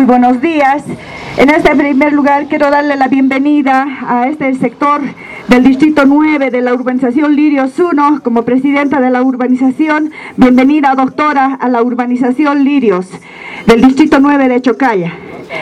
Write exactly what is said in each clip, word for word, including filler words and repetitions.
Muy buenos días. En este primer lugar quiero darle la bienvenida a este sector del Distrito nueve de la urbanización Lirios uno como presidenta de la urbanización. Bienvenida, doctora, a la urbanización Lirios del Distrito nueve de Chocalla.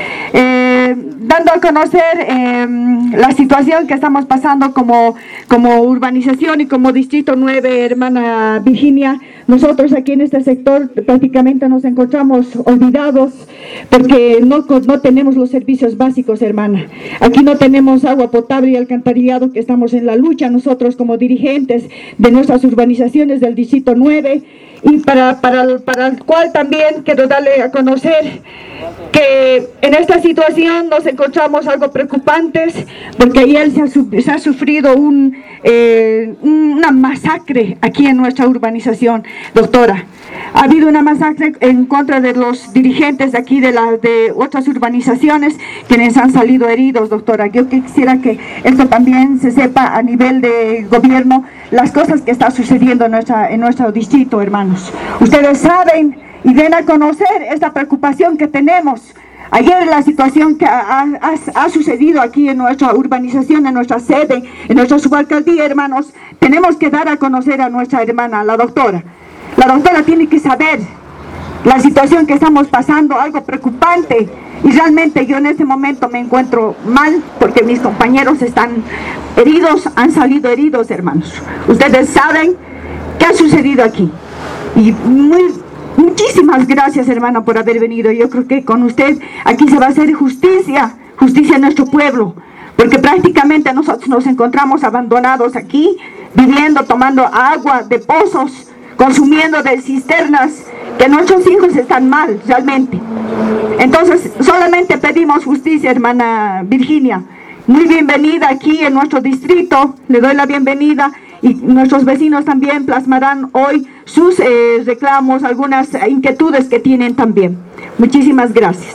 Eh, dando a conocer eh, la situación que estamos pasando como, como urbanización y como Distrito nueve, hermana Virginia. Nosotros aquí en este sector prácticamente nos encontramos olvidados porque no, no tenemos los servicios básicos, hermana. Aquí no tenemos agua potable y alcantarillado, que estamos en la lucha nosotros como dirigentes de nuestras urbanizaciones del Distrito nueve, y para, para, para el cual también quiero darle a conocer que en esta situación nos encontramos algo preocupantes, porque ayer se ha, se ha sufrido un, eh, una masacre aquí en nuestra urbanización, doctora. Ha habido una masacre en contra de los dirigentes de aquí de, la, de otras urbanizaciones, quienes han salido heridos, doctora. Yo quisiera que esto también se sepa a nivel de gobierno, las cosas que están sucediendo en, nuestra, en nuestro distrito, hermanos. Ustedes saben y den a conocer esta preocupación que tenemos. Ayer la situación que ha, ha, ha sucedido aquí en nuestra urbanización, en nuestra sede, en nuestra subalcaldía, hermanos, tenemos que dar a conocer a nuestra hermana, la doctora. La doctora tiene que saber la situación que estamos pasando, algo preocupante, y realmente yo en este momento me encuentro mal porque mis compañeros están heridos, han salido heridos, hermanos. Ustedes saben qué ha sucedido aquí. Y muy, muchísimas gracias, hermana, por haber venido. Yo creo que con usted aquí se va a hacer justicia, justicia a nuestro pueblo, porque prácticamente nosotros nos encontramos abandonados aquí, viviendo, tomando agua de pozos, consumiendo de cisternas, que nuestros hijos están mal, realmente. Entonces, solamente pedimos justicia, hermana Virginia. Muy bienvenida aquí en nuestro distrito, le doy la bienvenida, y nuestros vecinos también plasmarán hoy sus eh, reclamos, algunas inquietudes que tienen también. Muchísimas gracias.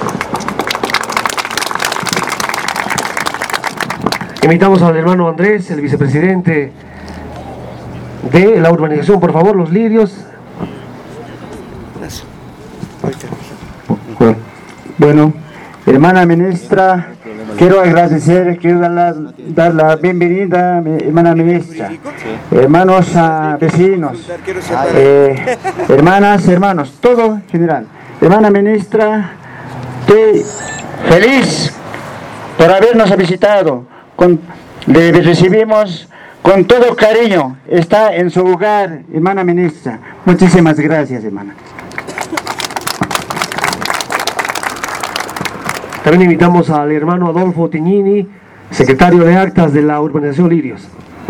Invitamos al hermano Andrés, el vicepresidente de la urbanización, por favor, Los Lirios. Bueno, hermana ministra, quiero agradecer, quiero dar la, dar la bienvenida, hermana ministra, hermanos uh, vecinos, eh, hermanas, hermanos, todo en general. Hermana ministra, estoy feliz por habernos visitado, con, le recibimos con todo cariño, está en su lugar, hermana ministra. Muchísimas gracias, hermana. También invitamos al hermano Adolfo Tignini, secretario de Actas de la urbanización Lirios.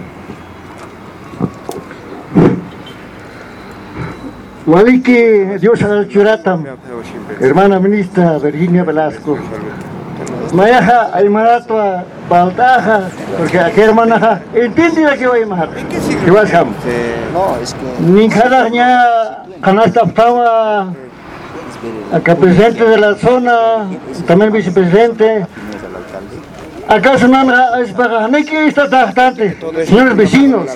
Waliki, Dios al Churatam, hermana ministra Virginia Velasco. Mayaja, Aymarato, Baltaja, porque aquí hermana, entiende la que voy a llamar. ¿Qué vas a hacer? No, es que. Ni cada año, canasta estaba. Acá presidente de la zona, también vicepresidente. ¿Acaso no es para que está bastante, señores vecinos?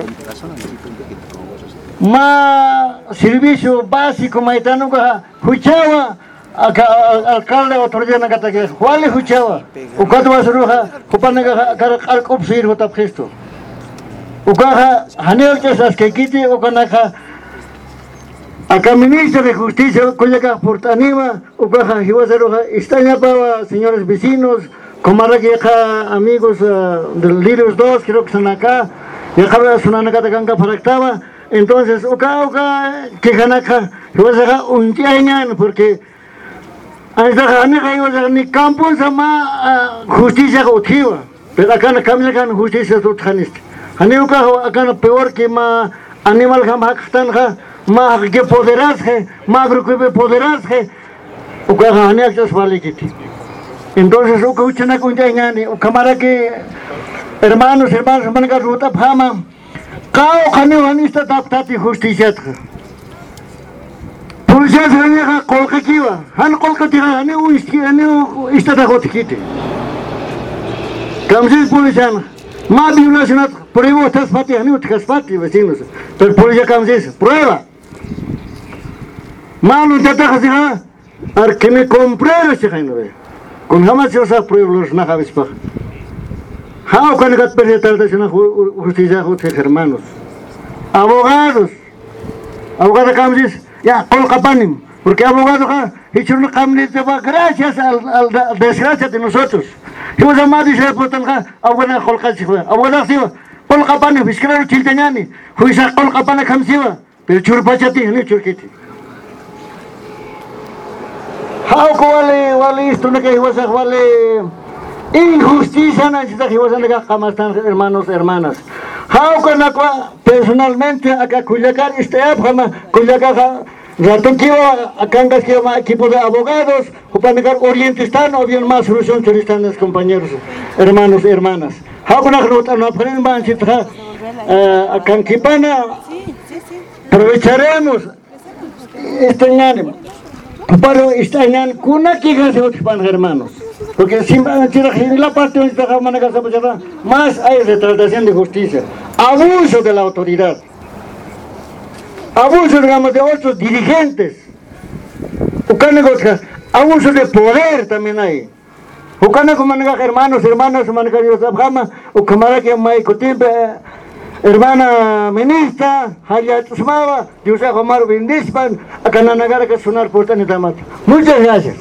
Más servicio básico, maitano, Huchawa, alcalde, autoridad, Nakatake, ¿cuál es Huchawa? ¿O cuánto vas a roja? ¿Copanaga, al copsir, o tapgesto? ¿O caja, Hanel, que esas que quite, o canaja? Acá ministro de Justicia, Coyaca Portanima, Ucaja, Jiwazaroja, Estaña Pava, señores vecinos, Comarraqueja, amigos uh, del Lirios dos, creo que están acá, Yajaba Sunanacata Canca Paractaba, entonces, Uca, Uca, Quejanaka, Jiwazaja, un tiañan, porque Aizaja, ni campo, sama justicia cautiva, pero acá no cambia con justicia totalista. Aniuca, acá no peor que ma animal Hamhakstanja. Más que poderarse, más que poderarse, o que ganar estas valiquiti. Entonces, o que uchana con yañani, o camara que hermanos, hermanos, mangas ruta pama, cao canewanista taptati justicia. Policía se deja colca kiva, han colca tira, ane uiski, ane istata hotkiti. Kamsis policiana, más violación, prueba estas pati, ane utkas pati, vecinos. Pero policía kamsis, prueba. Malo te tajas ya, ar que me comprara se jaino ve con jamás se osa pueblos na javes pa how can gat presentar de una justicia justicia hermanos abogados abogados cambios ya col capanim porque abogado ja hecho no cambios de gracias al, al desgracia de nosotros yo llamado y se portan ja abogado col casiva abogado siva col capanim fiscal chilteñani juiza col capana camsiva pero churpachati ni churkiti how ko wale wale esto no que was wale injusticia necesita que was nega jamás tan hermanos hermanas how ko na personalmente acá Culiacán este época Culiacán rato que acá que equipo de abogados o para negar orientistano o bien más solución turistas compañeros hermanos hermanas how ko na ruta no aprenden van citra acá que pana aprovecharemos este año pero está en cuna que hace otros hermanos porque si la parte donde está manejando más hay retratación de justicia abuso de la autoridad abuso digamos de otros dirigentes abuso de poder también hay como manejar hermanos hermanas manejar los abjama o camarada que hay cotimbe hermana ministra, Hayat Usmava, Yusef Omar Bindispan, Akananagar que sonar por Tanitamat. Muchas gracias.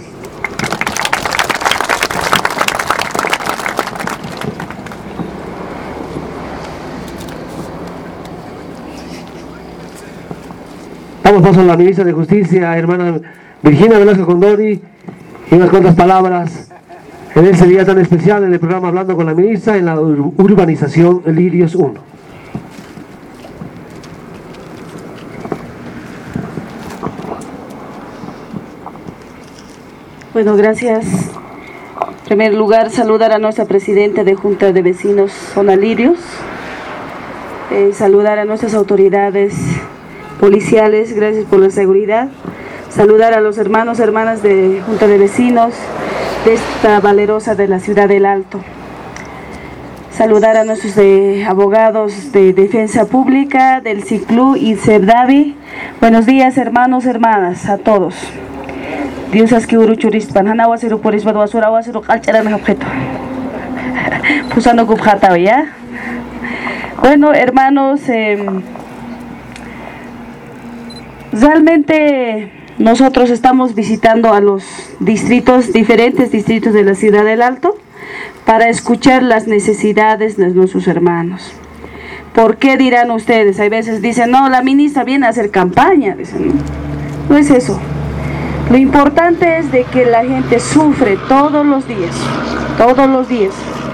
Damos paso a la ministra de Justicia, hermana Virginia Velasco Condori, y unas cuantas palabras en ese día tan especial en el programa Hablando con la Ministra en la urbanización Lirios uno. Bueno, gracias. En primer lugar, saludar a nuestra presidenta de Junta de Vecinos, Zona Lirios. Eh, saludar a nuestras autoridades policiales, gracias por la seguridad. Saludar a los hermanos, hermanas de Junta de Vecinos de esta valerosa de la ciudad del Alto. Saludar a nuestros eh, abogados de Defensa Pública, del CICLU y CERDAVI. Buenos días, hermanos, hermanas, a todos. Dios es que uru churispan, hana wasiru porisbat wasura wasiru kalcharan objeto. Pusando kubjata, ¿ya? Bueno, hermanos, eh, realmente nosotros estamos visitando a los distritos, diferentes distritos de la ciudad del Alto, para escuchar las necesidades de nuestros hermanos. ¿Por qué dirán ustedes? Hay veces dicen, no, la ministra viene a hacer campaña. Dicen, no, no es eso. Lo importante es de que la gente sufre todos los días, todos los días.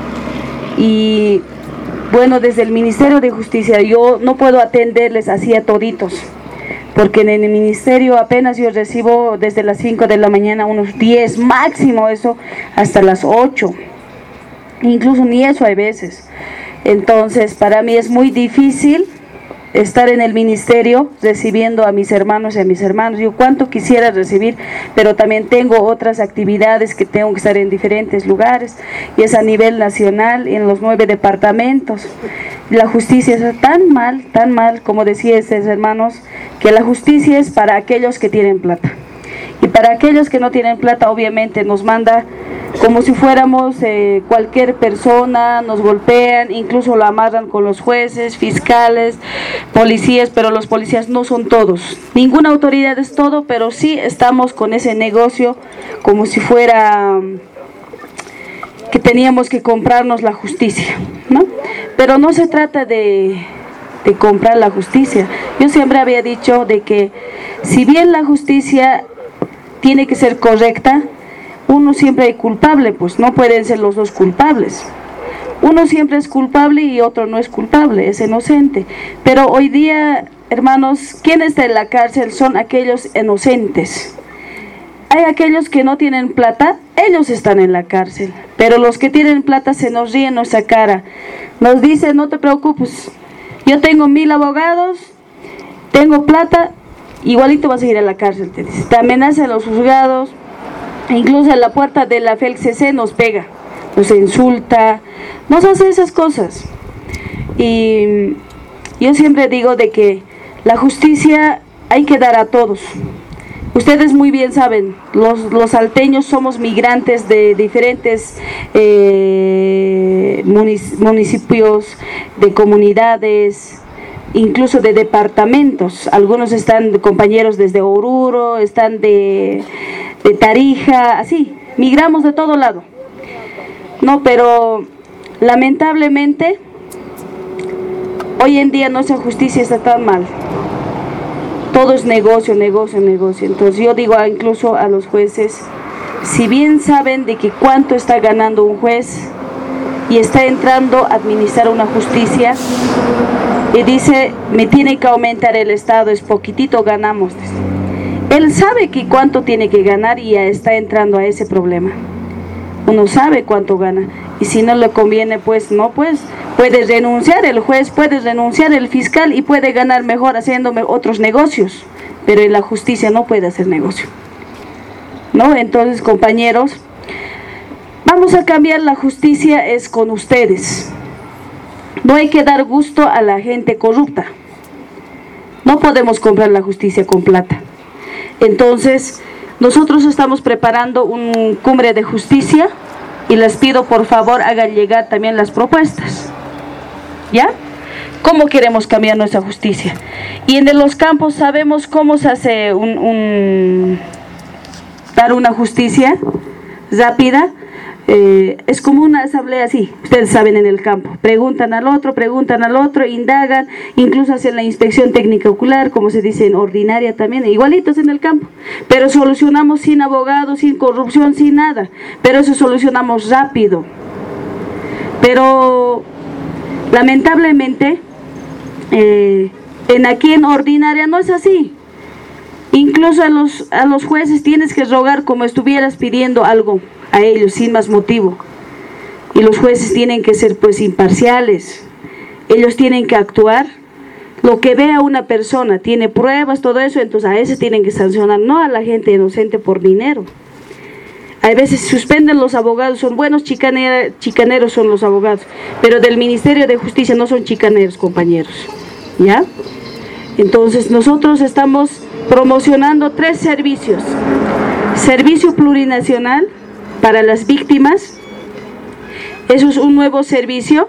Y bueno, desde el Ministerio de Justicia yo no puedo atenderles así a toditos, porque en el ministerio apenas yo recibo desde las cinco de la mañana unos diez, máximo eso, hasta las ocho. Incluso ni eso hay veces. Entonces para mí es muy difícil estar en el ministerio recibiendo a mis hermanos y a mis hermanos. Yo cuánto quisiera recibir, pero también tengo otras actividades que tengo que estar en diferentes lugares, y es a nivel nacional, en los nueve departamentos. La justicia está tan mal, tan mal, como decía estos hermanos, que la justicia es para aquellos que tienen plata. Y para aquellos que no tienen plata, obviamente nos manda como si fuéramos eh, cualquier persona, nos golpean, incluso lo amarran con los jueces, fiscales, policías, pero los policías no son todos. Ninguna autoridad es todo, pero sí estamos con ese negocio como si fuera um, que teníamos que comprarnos la justicia, ¿no? Pero no se trata de, de comprar la justicia. Yo siempre había dicho de que si bien la justicia tiene que ser correcta, uno siempre es culpable, pues no pueden ser los dos culpables. Uno siempre es culpable y otro no es culpable, es inocente. Pero hoy día, hermanos, ¿quién está en la cárcel? Son aquellos inocentes. Hay aquellos que no tienen plata, ellos están en la cárcel. Pero los que tienen plata se nos ríen en nuestra cara. Nos dicen, no te preocupes, yo tengo mil abogados, tengo plata, igualito vas a ir a la cárcel, te dice. Te amenazan los juzgados, incluso en la puerta de la F E L C C nos pega, nos insulta, nos hace esas cosas. Y yo siempre digo de que la justicia hay que dar a todos. Ustedes muy bien saben, los, los salteños somos migrantes de diferentes eh, municipios, de comunidades, incluso de departamentos. Algunos están compañeros desde Oruro, están de, de Tarija, así, migramos de todo lado. No, pero lamentablemente hoy en día nuestra justicia está tan mal. Todo es negocio, negocio, negocio. Entonces yo digo a, incluso a los jueces, si bien saben de que cuánto está ganando un juez y está entrando a administrar una justicia y dice, me tiene que aumentar el Estado, es poquitito, ganamos. Él sabe que cuánto tiene que ganar y ya está entrando a ese problema. Uno sabe cuánto gana y si no le conviene, pues no, pues puede renunciar el juez, puede renunciar el fiscal y puede ganar mejor haciendo otros negocios, pero en la justicia no puede hacer negocio, ¿no? Entonces, compañeros, vamos a cambiar. La justicia es con ustedes. No hay que dar gusto a la gente corrupta. No podemos comprar la justicia con plata. Entonces, nosotros estamos preparando un cumbre de justicia y les pido por favor hagan llegar también las propuestas. ¿Ya? ¿Cómo queremos cambiar nuestra justicia? Y en los campos sabemos cómo se hace un, un dar una justicia rápida. Eh, es como una asamblea así, ustedes saben, en el campo. Preguntan al otro, preguntan al otro, indagan, incluso hacen la inspección técnica ocular, como se dice en ordinaria también, igualitos en el campo. Pero solucionamos sin abogados, sin corrupción, sin nada. Pero eso solucionamos rápido. Pero lamentablemente, eh, en aquí en ordinaria no es así. Incluso a los, a los jueces tienes que rogar como estuvieras pidiendo algo a ellos sin más motivo. Y los jueces tienen que ser pues imparciales. Ellos tienen que actuar. Lo que vea una persona, tiene pruebas, todo eso, entonces a ese tienen que sancionar, no a la gente inocente por dinero. A veces suspenden los abogados, son buenos chicaneros, chicaneros son los abogados, pero del Ministerio de Justicia no son chicaneros, compañeros. ¿Ya? Entonces nosotros estamos promocionando tres servicios. Servicio plurinacional para las víctimas. Eso es un nuevo servicio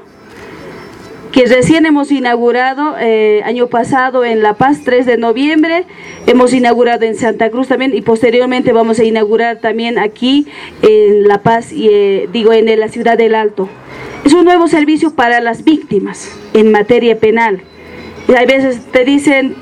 que recién hemos inaugurado eh, año pasado en La Paz, tres de noviembre, hemos inaugurado en Santa Cruz también y posteriormente vamos a inaugurar también aquí en La Paz, y eh, digo en la ciudad del Alto. Es un nuevo servicio para las víctimas en materia penal. Y a veces te dicen,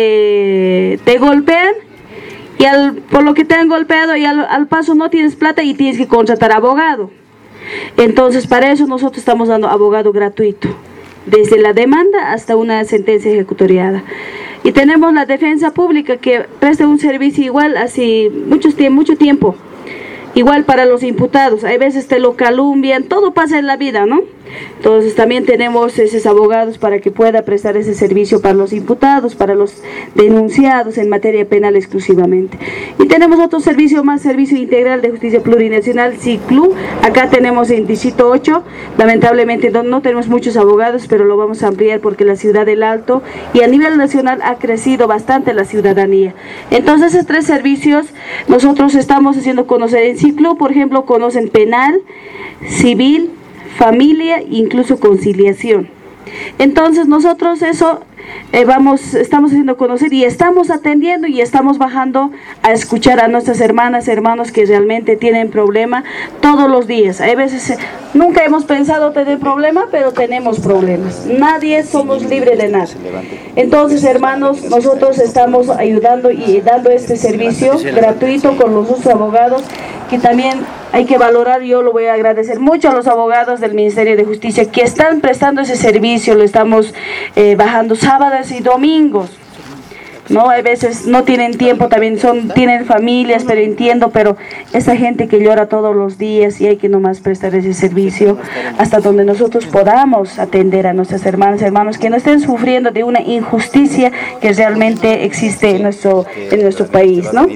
te, te golpean y al, por lo que te han golpeado y al, al paso no tienes plata y tienes que contratar abogado. Entonces para eso nosotros estamos dando abogado gratuito, desde la demanda hasta una sentencia ejecutoriada. Y tenemos la defensa pública que presta un servicio igual hace mucho, mucho tiempo, igual para los imputados. Hay veces te lo calumnian, todo pasa en la vida, ¿no? Entonces también tenemos esos abogados para que pueda prestar ese servicio para los imputados, para los denunciados en materia penal exclusivamente. Y tenemos otro servicio más, Servicio Integral de Justicia Plurinacional, S I C L U. Acá tenemos en Distrito ocho, lamentablemente no, no tenemos muchos abogados, pero lo vamos a ampliar porque la ciudad del Alto y a nivel nacional ha crecido bastante la ciudadanía. Entonces esos tres servicios nosotros estamos haciendo conocer en S I C L U, por ejemplo, conocen penal, civil, familia, incluso conciliación. Entonces nosotros eso eh, vamos, estamos haciendo conocer y estamos atendiendo y estamos bajando a escuchar a nuestras hermanas, hermanos que realmente tienen problema todos los días. Hay veces, eh, nunca hemos pensado tener problema, pero tenemos problemas. Nadie somos libres de nada. Entonces, hermanos, nosotros estamos ayudando y dando este servicio gratuito con los otros abogados, que también hay que valorar. Yo lo voy a agradecer mucho a los abogados del Ministerio de Justicia que están prestando ese servicio. Lo estamos eh, bajando sábados y domingos, ¿no? A veces no tienen tiempo, también son, tienen familias, pero entiendo, pero esa gente que llora todos los días y hay que nomás prestar ese servicio hasta donde nosotros podamos atender a nuestras hermanas y hermanos que no estén sufriendo de una injusticia que realmente existe en nuestro, en nuestro país, ¿no?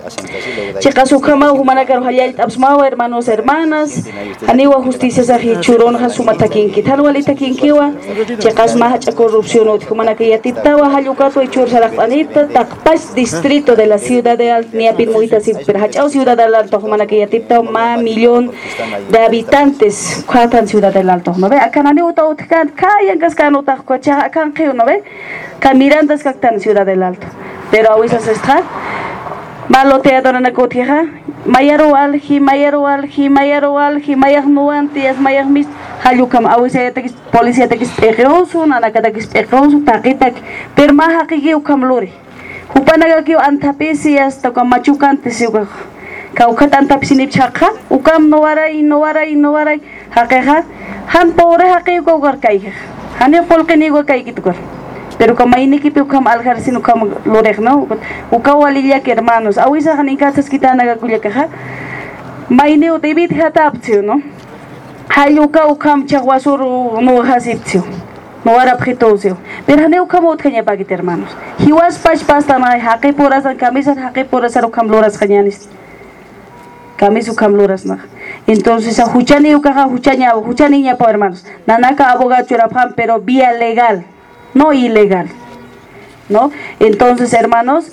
Chicas ukama humana karo hayal absmawa hermanos hermanas aniwa justicia sahi churon hasuma takinki talwali takinkiwa chicas mahacha corrupción ot humana que yatitawa hayukato y chur sarak anita takpas distrito de la ciudad de Alto Niapin muita si perhachao ciudad del Alto humana que yatitawa ma millón de habitantes cuatan ciudad del Alto no ve acá nani uta utkan kayan gaskan uta cocha acá que no ve camirandas cactan ciudad del Alto pero ahorita se está maloteadora na kotija mayaro alji mayaro alji mayaro alji mayag nuantias mayag mis halukam awise te policía te espejoso nana kada espejoso taqitak per ma haqigi ukam lori hupanaga ki antapisi hasta con machucante siuga kaukat antapisi chaqa ukam nowarai nowarai nowarai haqiqa han pobre haqi ko gar kai hani polqini go kai kitukar pero como ini que ukam algar sino ukam loreg no ukam walilla que hermanos awisa hanika tasquitana ga kuya kaha maine o david hataptio no hayuka ukam chawasur no hasiptio no ara pritosio pero hane ukam otkanya bagit hermanos hiwas pach pasta na haqi poras camisa haqi poras ukam loras khañanis camis ukam loras na entonces a huchani ukaha huchanya huchani nya pa hermanos nanaka abogado churapam pero vía legal no ilegal, ¿no? Entonces, hermanos,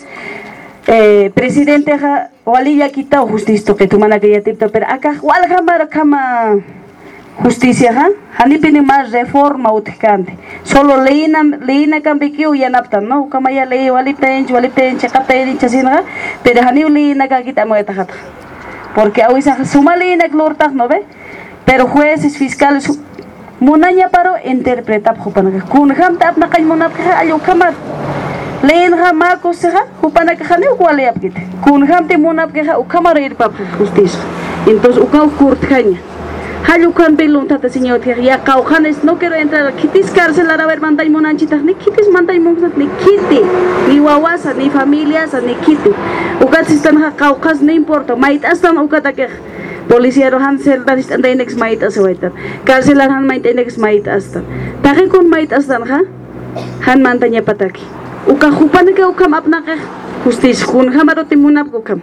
eh, presidente Walilla quitado justicia que tu mana que ya tipta, pero acá Walhamar kama justicia, ¿ha? Hani pini más reforma utkante. Solo leína leína cambiquio y anaptan, ¿no? Kama ya leí walipten, walipten, chakapten, chasina, pero hani leína ka kita mo etajata. Porque hoy se suma leína glortag, ¿no ve? Pero jueces, fiscales munanya paro interpreta hupana kun ham tap na kay munap ka ayo kamat leen ha ma ko sa hupana ka khane ko ale apkit kun ham te munap ka ukamar ir pa justicia entonces ukaw kurt kanya halu kan belun tata señor ya kau khanes no quiero entrar kitis cárcel a ver manday monanchita ni kitis manday monat ni kiti ni wawasa ni familias ni kiti ukat sistan ha kau khas no importa mait astan ukata ke policía rohan celda distan index mait asawaitan cárcelan han mait index mait astan taki kun mait astan ha han mantanya pataki uka hupan ke ukam apna ke justicia kun hamaro timunap ukam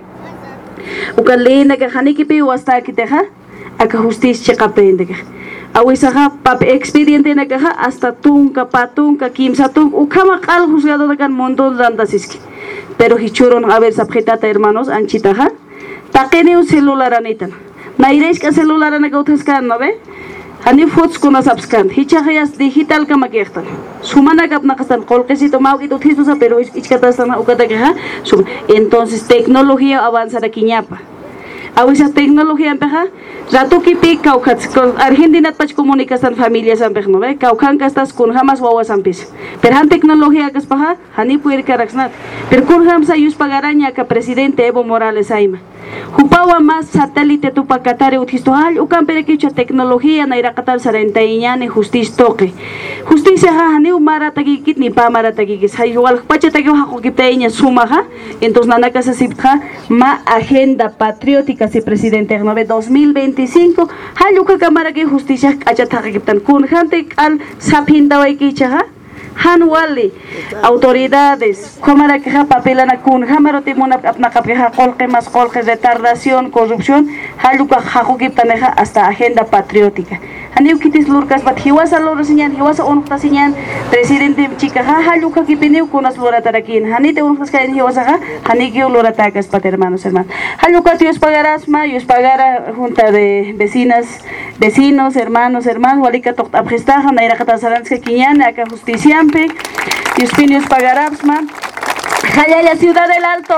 uka leena ke haniki pi wasta kite ha aka justicia chaqapende ke awisa ha pap expediente na ke ha hasta tunka patunka kimsa tung ukama qal juzgado de kan montón randasiski pero hichuron a ver sabjetata hermanos anchita ha takeni un celular anitan nairesh ka celular ana gauthaskan no ve hani fotos kuna subscan hichayas digital kama kehtan sumana kapna kastan kolqesito mawkito thisusa pero ichkatasana ukata ke ha entonces tecnología avanzada kiñapa awisa tecnología ampeja rato ki pi kaukat argentina pach comunicación familias ampej no ve kaukan kastas kun jamas wawas ampis pero han tecnología kas paha hani puer karaksnat pero kun jamsa yus pagaraña ka presidente Evo Morales aima hupawa más satélite tu pakatare uthisto hal ukan pere kicha tecnología na irakatal sarentaiñane justicia toque justicia ha hani umara tagi kitni pa mara tagi kis hay wal pacha tagi ha ko kipeiña suma ha entonces nanaka sa sipha ma agenda patriótica si presidente nove dos mil veinticinco haluka kamara que justicia acha taqiptan kun jante al sapinda wai kicha ha hanwali autoridades kamara que ha papelana kun hamaro timuna apna kapha kolqe mas kolqe retardación corrupción haluka haku kiptaneja hasta agenda patriótica hani ukitis lurkas bat hiwasa lor sinyan hiwasa onta sinyan presidente chica ha haluka kipineu kunas lora tarakin hani te unkas kain hiwasa ha hani que lora takas pat hermanos hermanos haluka tios pagarás ma yos pagara junta de vecinas vecinos hermanos hermanos walika tokt abgestaja na ira katasaranska kinyan aka justiciampe yos pinios pagarás ma Jayaya Ciudad del Alto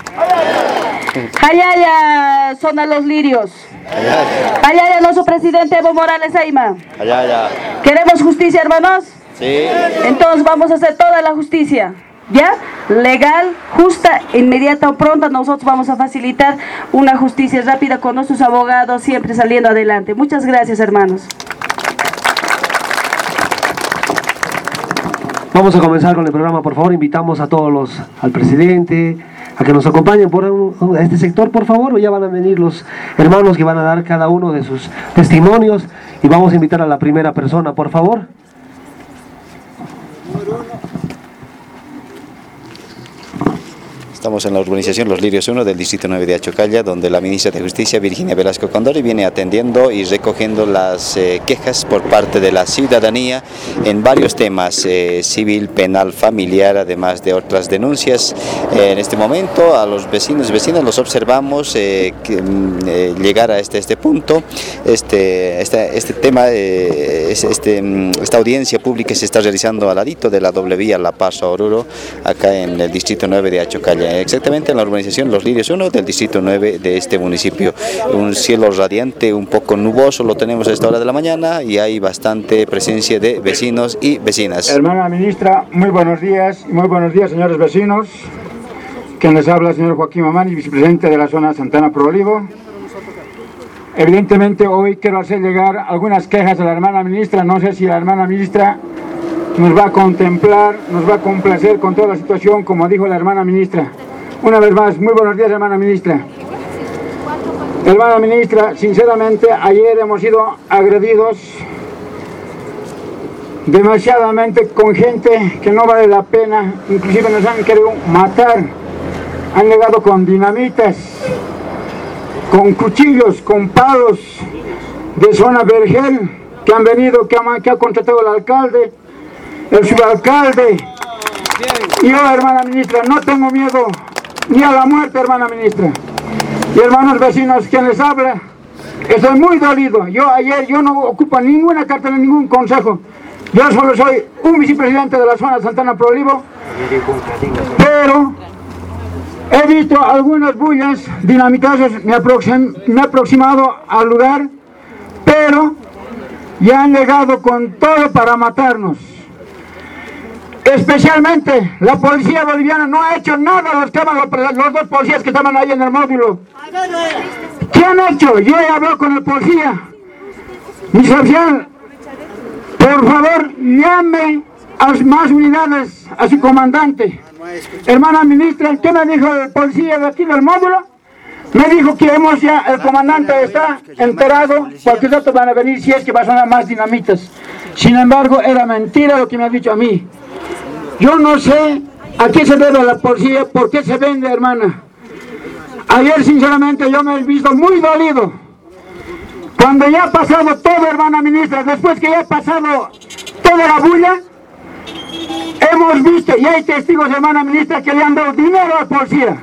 Jayaya Zona Los Lirios Jayaya nuestro presidente Evo Morales Aima Jayaya. ¿Queremos justicia, hermanos? Sí. Entonces vamos a hacer toda la justicia, ¿ya? Legal, justa, inmediata o pronta. Nosotros vamos a facilitar una justicia rápida con nuestros abogados, siempre saliendo adelante. Muchas gracias, hermanos. Vamos a comenzar con el programa, por favor. Invitamos a todos los, al presidente, a que nos acompañen por un, a este sector, por favor. Ya van a venir los hermanos que van a dar cada uno de sus testimonios y vamos a invitar a la primera persona, por favor. Estamos en la urbanización Los Lirios uno del distrito nueve de Achocalla, donde la ministra de Justicia, Virginia Velasco Condori, viene atendiendo y recogiendo las eh, quejas por parte de la ciudadanía en varios temas, eh, civil, penal, familiar, además de otras denuncias. Eh, en este momento a los vecinos y vecinas los observamos eh, que, eh, llegar a este, este punto. Este, este, este tema, eh, este, esta audiencia pública se está realizando al ladito de la doble vía La Paz a Oruro, acá en el distrito nueve de Achocalla, exactamente en la urbanización Los Lirios uno del distrito nueve de este municipio. Un cielo radiante, un poco nuboso lo tenemos a esta hora de la mañana y hay bastante presencia de vecinos y vecinas. Hermana ministra, muy buenos días, muy buenos días señores vecinos. Quien les habla el señor Joaquín Mamani, vicepresidente de la zona Santana Pro Olivo. Evidentemente hoy quiero hacer llegar algunas quejas a la hermana ministra. No sé si la hermana ministra nos va a contemplar, nos va a complacer con toda la situación, como dijo la hermana ministra. Una vez más, muy buenos días, hermana ministra. Hermana ministra, sinceramente, ayer hemos sido agredidos demasiadamente con gente que no vale la pena, inclusive nos han querido matar, han llegado con dinamitas, con cuchillos, con palos de zona Vergel, que han venido, que ha, que ha contratado el alcalde, el subalcalde. Y yo, hermana ministra, no tengo miedo ni a la muerte, hermana ministra. Y hermanos vecinos, quien les habla, estoy muy dolido. Yo ayer, yo no ocupo ninguna cartera, ningún consejo. Yo solo soy un vicepresidente de la zona Santana Pro Olivo, pero he visto algunas bullas dinamitosas, me he aproxim, me he aproximado al lugar, pero ya han llegado con todo para matarnos. Especialmente la policía boliviana no ha hecho nada, los, que, los, los dos policías que estaban ahí en el módulo. ¿Qué han hecho? Yo he hablado con el policía. Mi oficial, por favor, llame a más unidades, a su comandante. Hermana ministra, ¿qué me dijo el policía de aquí del módulo? Me dijo que hemos ya, el comandante está enterado, cualquier rato van a venir si es que va a sonar más dinamitas. Sin embargo, era mentira lo que me ha dicho a mí. Yo no sé a qué se debe la policía, por qué se vende, hermana. Ayer, sinceramente, yo me he visto muy dolido. Cuando ya ha pasado todo, hermana ministra, después que ya ha pasado toda la bulla, hemos visto, y hay testigos, hermana ministra, que le han dado dinero a la policía.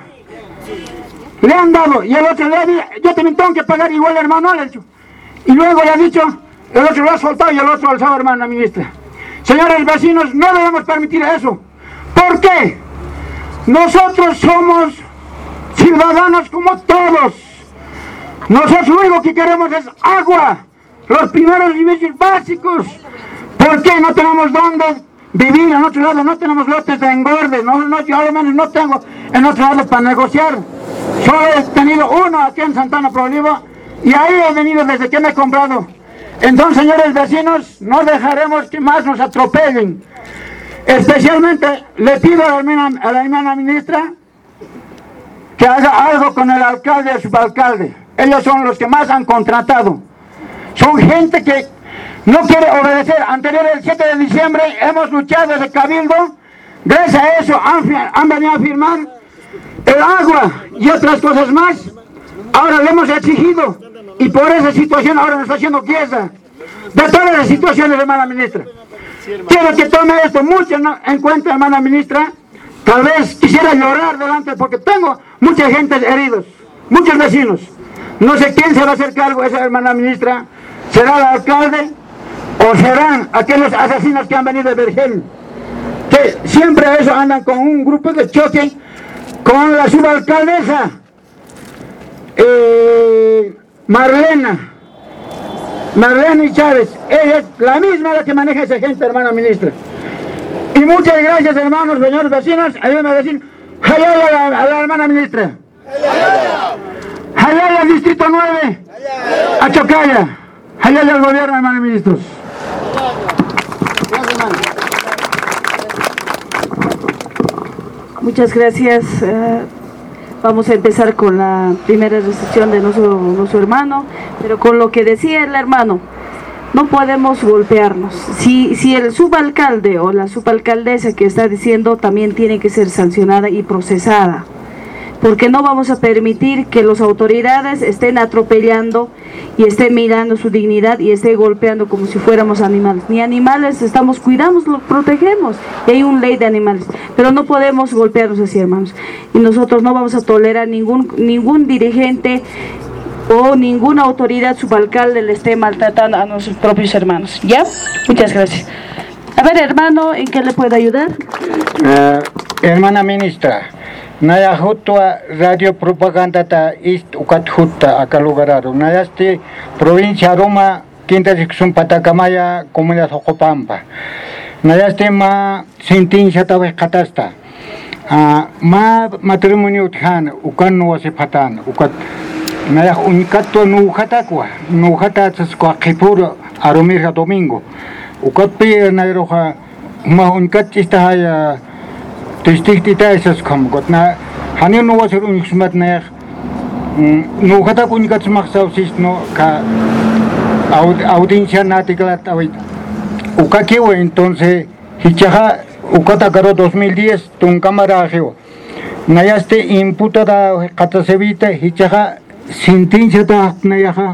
Le han dado, y el otro le ha dicho, yo también tengo que pagar igual, hermano, le ha dicho. Y luego le ha dicho, el otro lo ha soltado y el otro alzado, hermana ministra. Señores vecinos, no debemos permitir eso. ¿Por qué? Nosotros somos ciudadanos como todos. Nosotros lo único que queremos es agua, los primeros servicios básicos. ¿Por qué no tenemos dónde vivir? En otro lado no tenemos lotes de engorde. No, no, yo al menos no tengo en otro lado para negociar. Solo he tenido uno aquí en Santana Pro Olivo y ahí he venido desde que me he comprado. Entonces, señores vecinos, no dejaremos que más nos atropellen. Especialmente le pido a la hermana, a la hermana ministra que haga algo con el alcalde y el subalcalde. Ellos son los que más han contratado. Son gente que no quiere obedecer. Anterior el siete de diciembre hemos luchado desde Cabildo. Gracias a eso han, han venido a firmar el agua y otras cosas más. Ahora le hemos exigido. Y por esa situación ahora nos está haciendo pieza. De todas las situaciones, hermana ministra. Quiero que tome esto mucho en cuenta, hermana ministra. Tal vez quisiera llorar delante porque tengo mucha gente heridos, muchos vecinos. No sé quién se va a hacer cargo de esa hermana ministra. ¿Será el alcalde o serán aquellos asesinos que han venido de Vergel? Que siempre a eso andan con un grupo de choque con la subalcaldesa eh, Marlena. Marlene y Chávez, ella es la misma la que maneja esa gente, hermana ministra. Y muchas gracias, hermanos, señores vecinos. Ayúdenme a decir, hayaya a la, a la hermana ministra. Hayaya al distrito nueve. Achocalla. Hayaya al gobierno, hermanos ministros. Gracias, hermano. Muchas gracias. Uh... Vamos a empezar con la primera recepción de nuestro, nuestro hermano, pero con lo que decía el hermano, no podemos golpearnos. Si, si el subalcalde o la subalcaldesa que está diciendo también tiene que ser sancionada y procesada. porque no vamos a permitir que las autoridades estén atropellando y estén mirando su dignidad y estén golpeando como si fuéramos animales. Ni animales estamos, cuidamos, los protegemos, y hay una ley de animales, pero no podemos golpearlos así, hermanos. Y nosotros no vamos a tolerar ningún, ningún dirigente o ninguna autoridad subalcalde le esté maltratando a nuestros propios hermanos. ¿Ya? Muchas gracias. A ver, hermano, ¿en qué le puedo ayudar? Uh, hermana ministra, naya jutwa radio propaganda ta ist ukat hutta acá lugarado. Naya este provincia Roma, quinta sección Patakamaya, comunidad Jocopampa. Naya este ma sentencia ta catasta. Ah, ma matrimonio than ukan no se patan ukat. Naya unikato no hatakwa, no hata kwa kipur aromir domingo. Ukat pi na roha ma unkat ista haya testiktita esas kam got na hanin no wasur unismat na no hata unikat smaksaw sis no ka audiencia natiklat awit ukakewa entonces hichaha ukata karo dos mil diez tun cámara geo nayaste imputada katasevita hichaha sentencia ta nayaha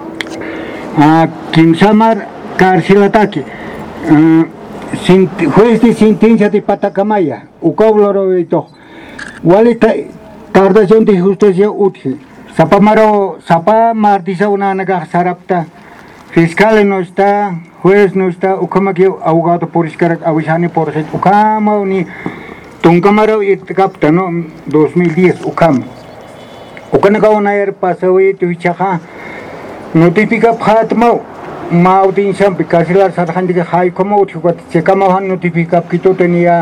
a kimsamar cárcel ataque uh, juez de sentencia de Patakamaya ukabloro esto wale tardación de justicia útil sapa maro sapa martisa una naga sarapta fiscal no está juez no está ukama que abogado por escarak avisane por set ukama ni tunkamaro itkapta no dos mil diez ukam ukana ka una er pasó y tu chaja notifica phatmau ma audiencia cárcel sarjandi que hay como chukat se kama notifica quito tenía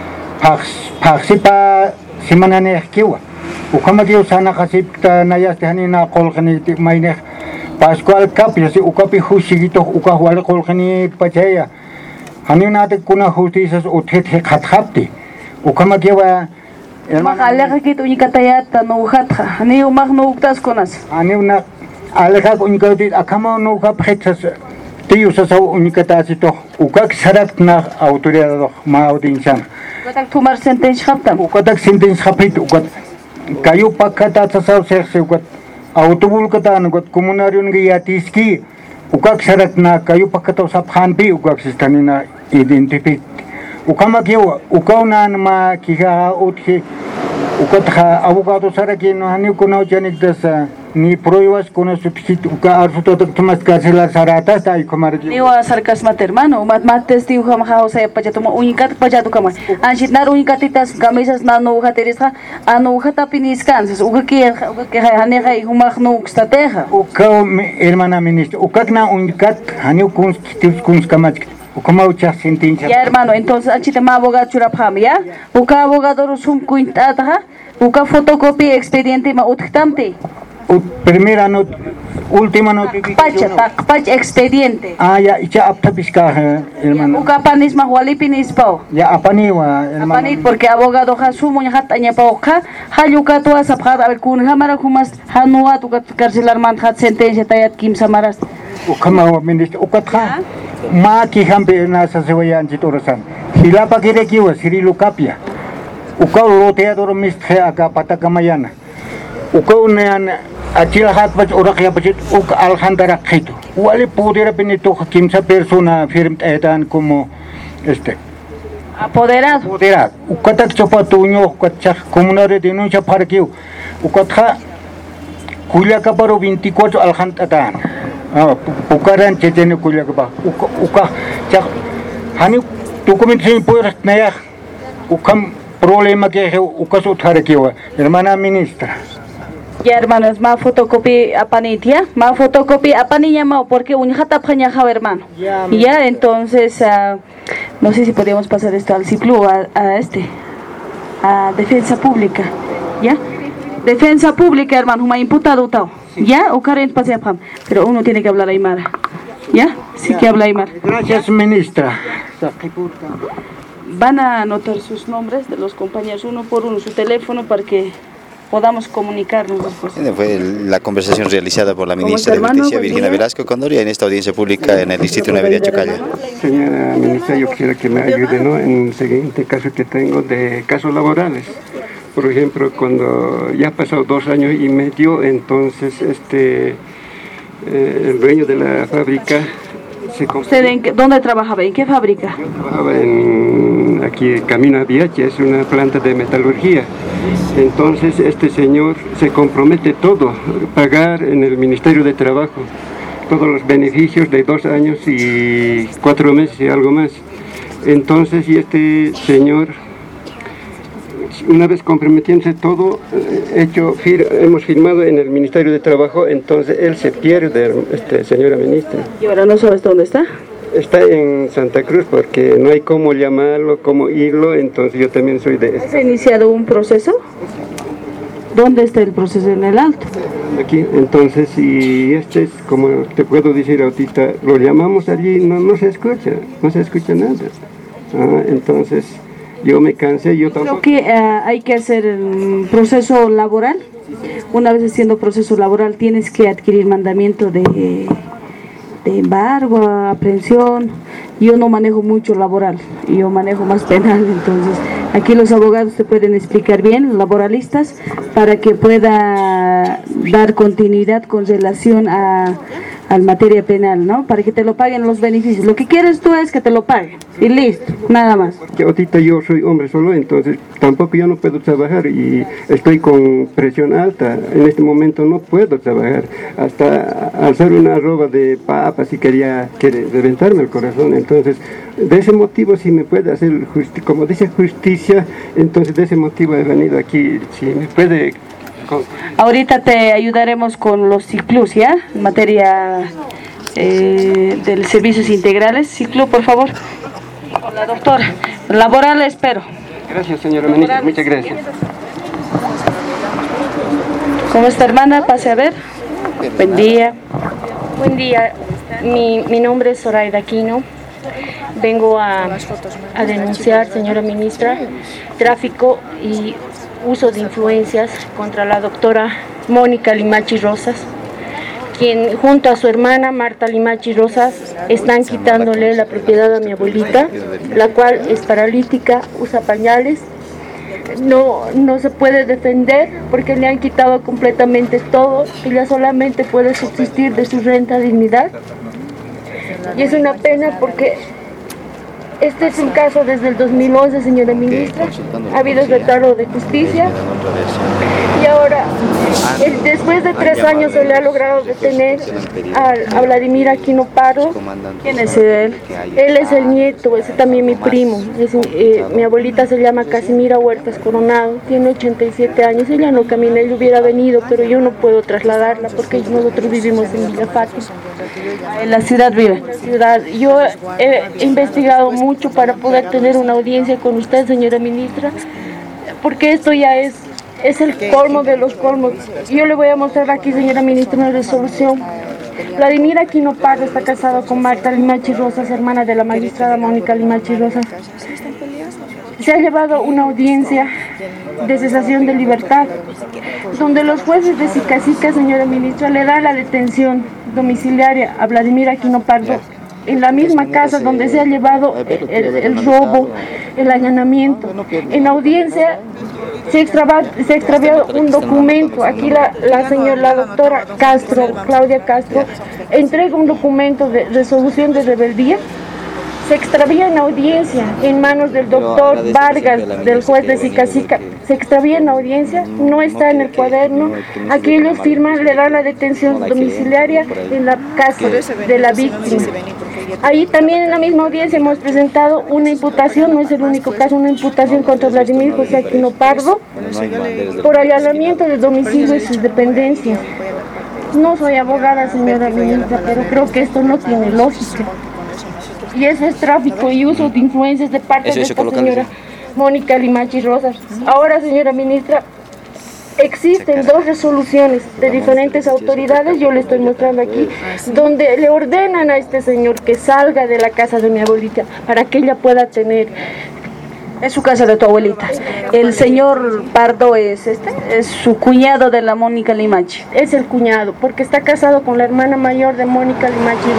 participa semana ne kiwa ukama que usana hasipta nayas tanina kolkhani maine pascual cap ya si ukapi hushigito ukahwal kolkhani pachaya hanina te kuna justicia uthet khathapti ukama que va hermano alega que tu nikatayata no khatha ni umag no uktas konas ani una alega unikati akama no kapkhetsas tío sasa unikatasi to ukak sarat na autoridad ma audiencia ukatak tomar sentencia khaptam ukatak sentencia khapit ukat kayu pakata sasa serse ukat autobul kata ukat komunarion giatiski ukak sarat na kayu pakata saphanpi ukak sistanina identify ukama kiwa ukauna ma kiha uthi ukat ha abogado saraki no hani kuna janik dasa ni pruebas con eso uka arfuto tomas cárcel sarata sai komar ni wa sarcasma hermano mat mat testigo jama ha saya pajatuma unikat pajatu kama anjit nar unikatitas camisas na no haterisa anu hata piniskansas uka que uka que hane hay humag no stateja uka hermana ministra ukakna unikat hani kun kun kamach ukama ucha sentencia ya hermano entonces anchita ma abogado churapam ya uka abogado sum kuintata uka fotocopia expediente ma uttamte primera not última notificación pacha pacha expediente ah ya icha apta pisca hermano uka panis ma walipinis pao ya apani wa hermano apani porque abogado hasumo ya hatanya pao kha hayuka to asapha alkun hamara kumas hanua tu carcelar man hat sentencia tayat kim samaras ukama ministro ukatha ma ki hambe na sasewayan jitorasan hilapa kire kiwa siri lukapia uka loteador mistre aka Patakamayana uka unan achila hat bach orak ya bachit uk alhandara khito wale pudiera benito kimsa persona firmt edan como este apoderado apoderado ukatak chapatuño ukachak comunare denuncia parkiu ukatha kuliaka paro veinticuatro alhandatan ah ukaran chetene kuliaka ba uka uka chak hani documentación puedes naya ukam problema que ukaso tharkiwa hermana ministra. Ya hermanos, ma fotocopia apanitia, ma fotocopia apaniya ma porque un jata paña hermano. Ya, ya entonces uh, no sé si podríamos pasar esto al Ciplu a, a este a defensa pública, ya. Defensa pública, hermano, ma imputado tao. Ya, o Karen pasea pam, pero uno tiene que hablar aymara. Ya, sí que habla aymara. Gracias, ministra. Van a anotar sus nombres de los compañeros uno por uno, su teléfono para que podamos comunicarnos después. Fue la conversación realizada por la ministra de Justicia, Virginia Velasco Condori, en esta audiencia pública en el Distrito nueve de Achocalla. Señora ministra, yo quisiera que me ayude, ¿no?, en el siguiente caso que tengo de casos laborales. por ejemplo, cuando ya ha pasado dos años y medio, entonces este eh, el dueño de la fábrica se ¿Usted en qué, dónde trabajaba? ¿En qué fábrica? Yo trabajaba en aquí Camino Aviache, es una planta de metalurgia. Entonces este señor se compromete todo, pagar en el Ministerio de Trabajo todos los beneficios de dos años y cuatro meses y algo más. Entonces, y este señor, una vez comprometiéndose todo, hecho, fir, hemos firmado en el Ministerio de Trabajo, entonces él se pierde, este, señora ministra. ¿Y ahora no sabes dónde está? Está en Santa Cruz porque no hay cómo llamarlo, cómo irlo, entonces yo también soy de... ¿Has iniciado un proceso? ¿Dónde está el proceso? En el Alto. Aquí, entonces, y este es, como te puedo decir ahorita, lo llamamos allí, no, no se escucha, no se escucha nada. Ah, entonces, yo me cansé, yo tampoco... Creo que uh, hay que hacer el proceso laboral. Una vez haciendo proceso laboral tienes que adquirir mandamiento de, de embargo, aprehensión. Yo no manejo mucho laboral, yo manejo más penal, entonces aquí los abogados te pueden explicar bien, laboralistas, para que pueda dar continuidad con relación a, a materia penal, ¿no? Para que te lo paguen los beneficios. Lo que quieres tú es que te lo paguen y listo, nada más. Porque ahorita yo soy hombre solo, entonces tampoco yo no puedo trabajar y estoy con presión alta. En este momento no puedo trabajar. Hasta alzar una arroba de papas y quería, quería reventarme el corazón. Entonces, de ese motivo, si me puede hacer, justi como dice justicia, entonces de ese motivo he venido aquí, si me puede... Con... Ahorita te ayudaremos con los ciclus, ¿ya? En materia eh, de servicios integrales. Ciclu, por favor. Con la doctora. Laboral, espero. Gracias, señora ministra, muchas gracias. ¿Cómo está, hermana? Pase a ver. Buen día. Buen día. Mi, mi nombre es Zoraida Aquino. Vengo a, a denunciar, señora ministra, tráfico y uso de influencias contra la doctora Mónica Limachi Rosas, quien junto a su hermana Marta Limachi Rosas están quitándole la propiedad a mi abuelita, la cual es paralítica, usa pañales, no, no se puede defender porque le han quitado completamente todo, ella solamente puede subsistir de su renta dignidad. Y es una pena porque este es un caso desde el dos mil once, señora ministra. Ha habido retardo de justicia y ahora, el, después de tres años, se le ha logrado detener a, a Vladimir Aquino Pardo. ¿Quién es él? Él es el nieto, es también mi primo. Es, eh, mi abuelita se llama Casimira Huertas Coronado, tiene ochenta y siete años. Ella no camina, ella hubiera venido, pero yo no puedo trasladarla porque nosotros vivimos en Villa Fátima. En la ciudad vive. La ciudad. Yo he investigado mucho para poder tener una audiencia con usted, señora ministra, porque esto ya es, es el colmo de los colmos. Yo le voy a mostrar aquí, señora ministra, una resolución. Vladimir Aquino Pardo está casado con Marta Limachi Rosas, hermana de la magistrada Mónica Limachi Rosas. Se ha llevado una audiencia de cesación de libertad, donde los jueces de Sicacica, señora ministra, le dan la detención domiciliaria a Vladimir Aquino Pardo en la misma casa donde se ha llevado el, el, el robo, el allanamiento. En audiencia se, extrava, se ha extraviado un documento. Aquí la, la señora, la doctora Castro, Claudia Castro, entrega un documento de resolución de rebeldía. Se extravía en audiencia en manos del doctor Vargas, del juez de Sicacica. Se extravía en audiencia, no está en el cuaderno. Aquí ellos firman, le dan la detención domiciliaria en la casa de la víctima. Ahí también en la misma audiencia hemos presentado una imputación, no es el único caso, una imputación contra Vladimir José Aquino Pardo por allanamiento de domicilio y sus dependencias. No soy abogada, señora ministra, pero creo que esto no tiene lógica. Y eso es tráfico y uso de influencias de parte de esta señora Mónica Limachi Rosas. Ahora, señora ministra, existen dos resoluciones de diferentes autoridades, yo le estoy mostrando aquí, donde le ordenan a este señor que salga de la casa de mi abuelita para que ella pueda tener... Es su casa de tu abuelita. El señor Pardo es este, es su cuñado de la Mónica Limachi. Es el cuñado, porque está casado con la hermana mayor de Mónica Limachi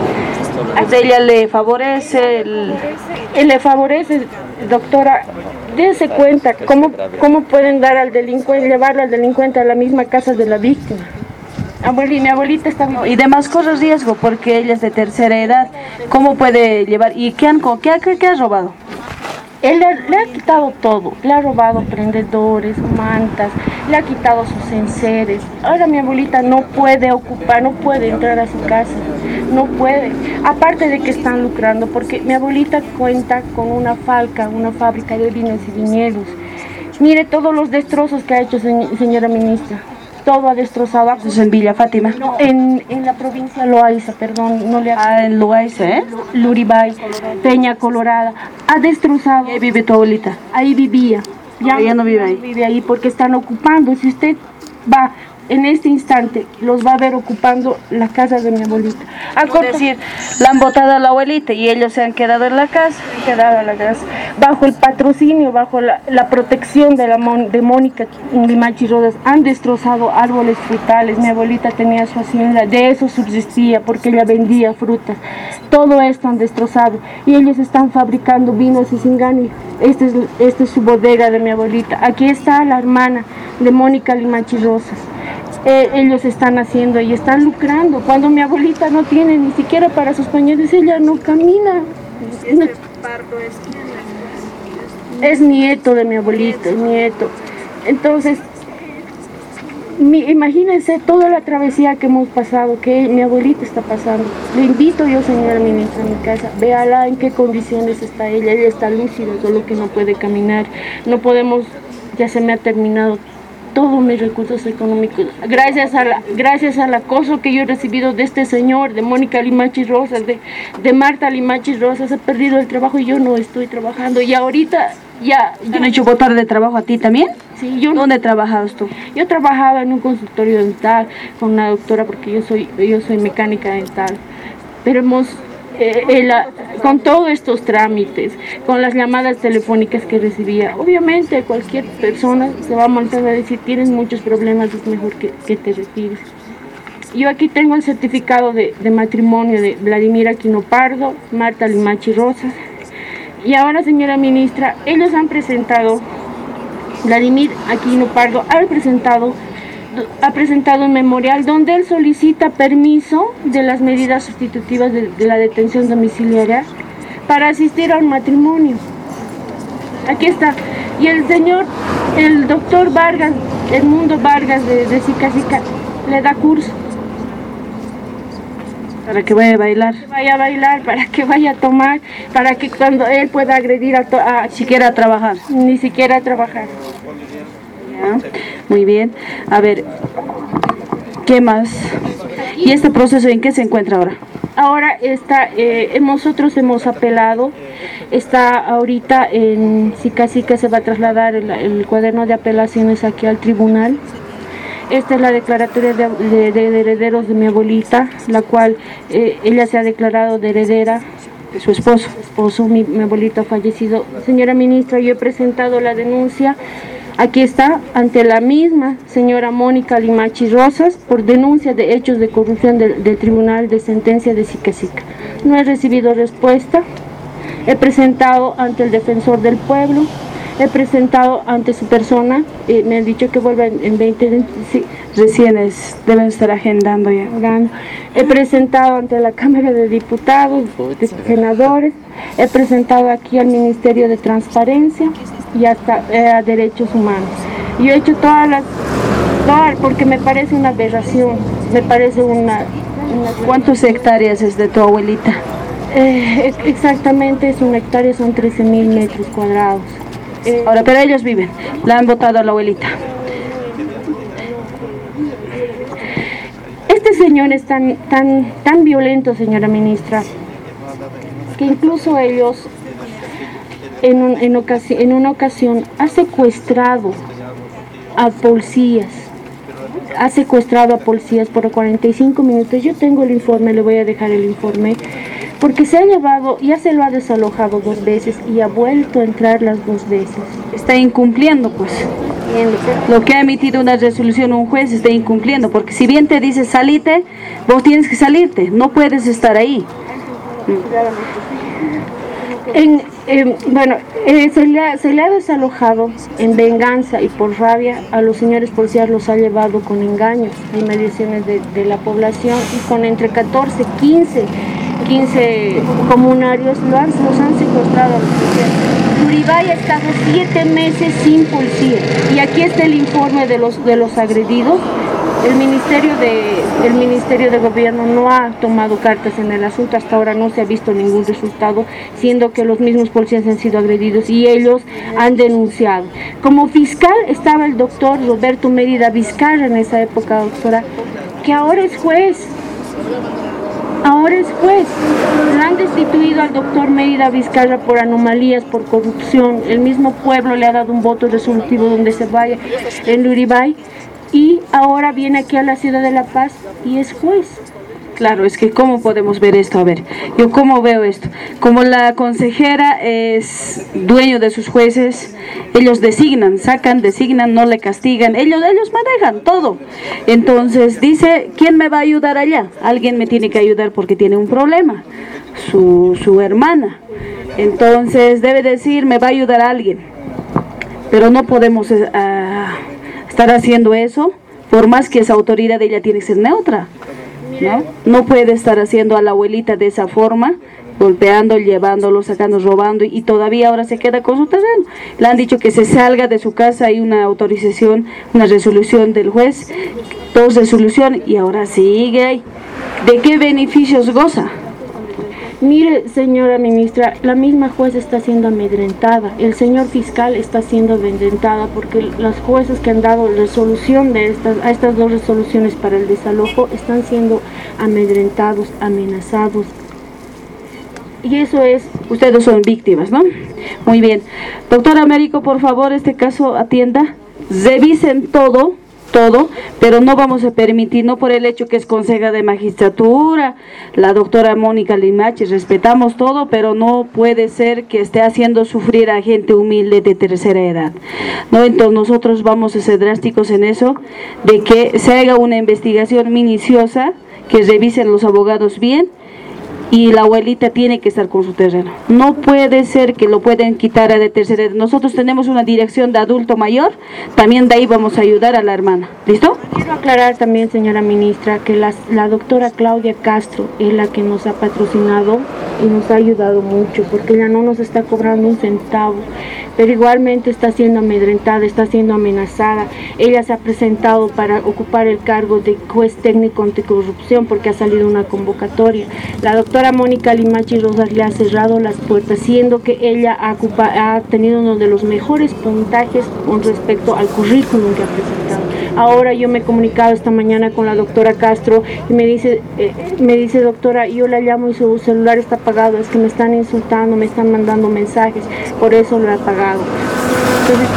Rosas. ¿A ella le favorece? El... Él le favorece, doctora, dése cuenta cómo, cómo pueden dar al delincuente, llevarlo al delincuente a la misma casa de la víctima. Abuelita, mi abuelita está viva. Y además corre riesgo porque ella es de tercera edad. ¿Cómo puede llevar? ¿Y qué, han, qué, ha, qué ha robado? Él le, le ha quitado todo, le ha robado prendedores, mantas, le ha quitado sus enseres. Ahora mi abuelita no puede ocupar, no puede entrar a su casa, no puede. Aparte de que están lucrando, porque mi abuelita cuenta con una falca, una fábrica de vinos y viñedos. Mire todos los destrozos que ha hecho, señora ministra. Todo ha destrozado. ¿Es en Villa Fátima? No, en, en la provincia de Loaiza, perdón. No le ha... Ah, en Loaiza, ¿eh? Luribay, Peña Colorada. Ha destrozado. ¿Y ahí vive tu abuelita? Ahí vivía. Ya, ya no vive ahí. Vive ahí porque están ocupando. Si usted va en este instante, los va a ver ocupando la casa de mi abuelita. Es decir, la han botado a la abuelita y ellos se han quedado en la casa. Se han quedado en la casa. Bajo el patrocinio, bajo la, la protección de, la Mon, de Mónica Limachi Rosas, han destrozado árboles frutales. Mi abuelita tenía su hacienda, de eso subsistía porque ella vendía frutas. Todo esto han destrozado y ellos están fabricando vinos y singani. Esta es, esta es su bodega de mi abuelita. Aquí está la hermana de Mónica Limachi Rosas. Eh, ellos están haciendo y están lucrando. Cuando mi abuelita no tiene ni siquiera para sus pañales, ella no camina. No. Es nieto de mi abuelita, es nieto. Entonces, mi, imagínense toda la travesía que hemos pasado, que mi abuelita está pasando. Le invito yo, señora ministra, a mi casa, véala en qué condiciones está ella. Ella está lúcida, solo que no puede caminar. No podemos, ya se me ha terminado todos mis recursos económicos, gracias a la, gracias al acoso que yo he recibido de este señor, de Mónica Limachi Rosas, de, de Marta Limachi Rosas. He perdido el trabajo y yo no estoy trabajando. Y ahorita ya... ¿Te han hecho botar de trabajo a ti también? Sí, yo... ¿Dónde trabajabas tú? Yo trabajaba en un consultorio dental con una doctora porque yo soy, yo soy mecánica dental. Pero hemos... Eh, eh, la, con todos estos trámites, con las llamadas telefónicas que recibía, obviamente cualquier persona se va a montar a decir tienes muchos problemas, es mejor que, que te retires. Yo aquí tengo el certificado de, de matrimonio de Vladimir Aquino Pardo, Marta Limachi Rosas, y ahora, señora ministra, ellos han presentado, Vladimir Aquino Pardo ha presentado ha presentado un memorial donde él solicita permiso de las medidas sustitutivas de, de la detención domiciliaria para asistir a un matrimonio. Aquí está. Y el señor, el doctor Vargas, Edmundo Vargas de, de Sica Sica, le da curso. Para que vaya a bailar. Para que vaya a bailar, para que vaya a tomar, para que cuando él pueda agredir a... To a siquiera a trabajar. Ni siquiera a trabajar. Muy bien, a ver, ¿qué más? ¿Y este proceso en qué se encuentra ahora? Ahora está, eh, nosotros hemos apelado, está ahorita en Sica Sica, se va a trasladar el, el cuaderno de apelaciones aquí al tribunal. Esta es la declaratoria de, de, de herederos de mi abuelita, la cual eh, ella se ha declarado de heredera de su esposo. Su esposo, mi, mi abuelito ha fallecido. Señora ministra, yo he presentado la denuncia. Aquí está, ante la misma señora Mónica Limachi Rosas, por denuncia de hechos de corrupción del, del Tribunal de Sentencia de Sica Sica. No he recibido respuesta. He presentado ante el Defensor del Pueblo, he presentado ante su persona, eh, me han dicho que vuelva en, en veinte, veinte, sí. Recién es, deben estar agendando ya. He presentado ante la Cámara de Diputados, de senadores, he presentado aquí al Ministerio de Transparencia y hasta eh, a Derechos Humanos. Yo he hecho todas las, todas, porque me parece una aberración, me parece una... una ¿Cuántas hectáreas es de tu abuelita? Eh, exactamente, es una hectárea, son trece mil metros cuadrados. Eh, Ahora, pero ellos viven, la han votado a la abuelita. Este señor es tan, tan, tan violento, señora ministra, que incluso ellos en, un, en, ocasi en una ocasión ha secuestrado a policías, ha secuestrado a policías por cuarenta y cinco minutos. Yo tengo el informe, le voy a dejar el informe, porque se ha llevado, ya se lo ha desalojado dos veces y ha vuelto a entrar las dos veces. Está incumpliendo, pues. Lo que ha emitido una resolución un juez está incumpliendo, porque si bien te dice salite, vos tienes que salirte, no puedes estar ahí. En, Eh, bueno, eh, se, le ha, se le ha desalojado en venganza y por rabia a los señores policías, los ha llevado con engaños y mediaciones de, de la población y con entre catorce, quince, quince comunarios lo han, los han secuestrado a los policías. Luribay ha estado siete meses sin policía y aquí está el informe de los, de los agredidos. El Ministerio de, el Ministerio de Gobierno no ha tomado cartas en el asunto, hasta ahora no se ha visto ningún resultado, siendo que los mismos policías han sido agredidos y ellos han denunciado. Como fiscal estaba el doctor Roberto Mérida Vizcarra en esa época, doctora, que ahora es juez. Ahora es juez. Le han destituido al doctor Mérida Vizcarra por anomalías, por corrupción. El mismo pueblo le ha dado un voto resolutivo donde se vaya en Luribay. Y ahora viene aquí a la ciudad de La Paz y es juez. Claro, es que ¿cómo podemos ver esto? A ver, yo cómo veo esto. Como la consejera es dueño de sus jueces, ellos designan, sacan, designan, no le castigan, ellos, ellos manejan todo. Entonces dice, ¿quién me va a ayudar allá? Alguien me tiene que ayudar porque tiene un problema, su, su hermana. Entonces debe decir, me va a ayudar a alguien. Pero no podemos... Uh, estar haciendo eso, por más que esa autoridad de ella tiene que ser neutra, ¿no? No puede estar haciendo a la abuelita de esa forma, golpeando, llevándolo, sacando, robando, y todavía ahora se queda con su terreno. Le han dicho que se salga de su casa, hay una autorización, una resolución del juez, dos resoluciones, y ahora sigue. ¿De qué beneficios goza? Mire, señora ministra, la misma juez está siendo amedrentada, el señor fiscal está siendo amedrentada porque las jueces que han dado resolución de estas, a estas dos resoluciones para el desalojo están siendo amedrentados, amenazados. Y eso es... Ustedes son víctimas, ¿no? Muy bien. Doctor Américo, por favor, este caso atienda, revisen todo, todo, pero no vamos a permitir, no por el hecho que es consejera de magistratura, la doctora Mónica Limachi, respetamos todo, pero no puede ser que esté haciendo sufrir a gente humilde de tercera edad, ¿no? Entonces nosotros vamos a ser drásticos en eso, de que se haga una investigación minuciosa, que revisen los abogados bien, y la abuelita tiene que estar con su terreno. No puede ser que lo puedan quitar a de tercera edad. Nosotros tenemos una dirección de adulto mayor, también de ahí vamos a ayudar a la hermana. ¿Listo? Quiero aclarar también, señora ministra, que la, la doctora Claudia Castro es la que nos ha patrocinado y nos ha ayudado mucho, porque ella no nos está cobrando un centavo, pero igualmente está siendo amedrentada, está siendo amenazada. Ella se ha presentado para ocupar el cargo de juez técnico anticorrupción porque ha salido una convocatoria. La doctora Mónica Limachi Rosas le ha cerrado las puertas, siendo que ella ha, ocupa, ha tenido uno de los mejores puntajes con respecto al currículum que ha presentado. Ahora yo me he comunicado esta mañana con la doctora Castro y me dice, eh, me dice doctora, yo la llamo y su celular está apagado, es que me están insultando, me están mandando mensajes, por eso lo he apagado. Entonces,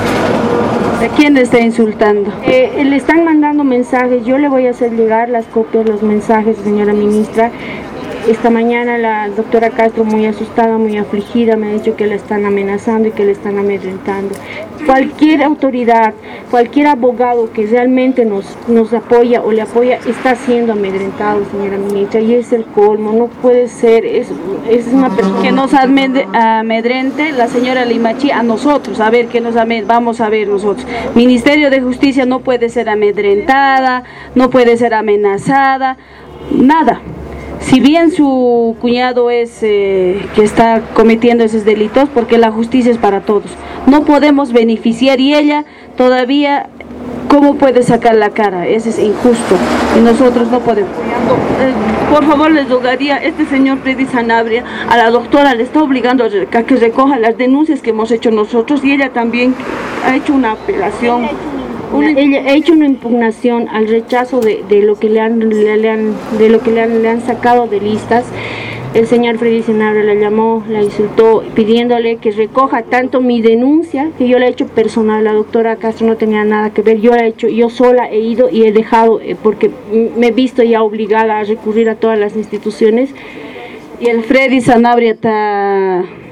¿a quién le está insultando? Eh, le están mandando mensajes, yo le voy a hacer llegar las copias, los mensajes, señora ministra. Esta mañana la doctora Castro, muy asustada, muy afligida, me ha dicho que la están amenazando y que le están amedrentando. Cualquier autoridad, cualquier abogado que realmente nos, nos apoya o le apoya, está siendo amedrentado, señora ministra, y es el colmo, no puede ser, es, es una persona... Que nos amedrente la señora Limachi a nosotros, a ver, que nos amedrente, vamos a ver nosotros. Ministerio de Justicia no puede ser amedrentada, no puede ser amenazada, nada. Si bien su cuñado es eh, que está cometiendo esos delitos, porque la justicia es para todos, no podemos beneficiar, y ella todavía, ¿cómo puede sacar la cara? Eso es injusto y nosotros no podemos. Eh, por favor, les rogaría, este señor Freddy Sanabria, a la doctora le está obligando a que recoja las denuncias que hemos hecho nosotros, y ella también ha hecho una apelación. Una, ella ha hecho una impugnación al rechazo de, de lo que le han, le, le han de lo que le han, le han sacado de listas. El señor Freddy Sanabria la llamó, la insultó, pidiéndole que recoja tanto mi denuncia, que yo la he hecho personal, la doctora Castro no tenía nada que ver, yo la he hecho, yo sola he ido y he dejado, eh, porque me he visto ya obligada a recurrir a todas las instituciones. Y el Freddy Sanabria está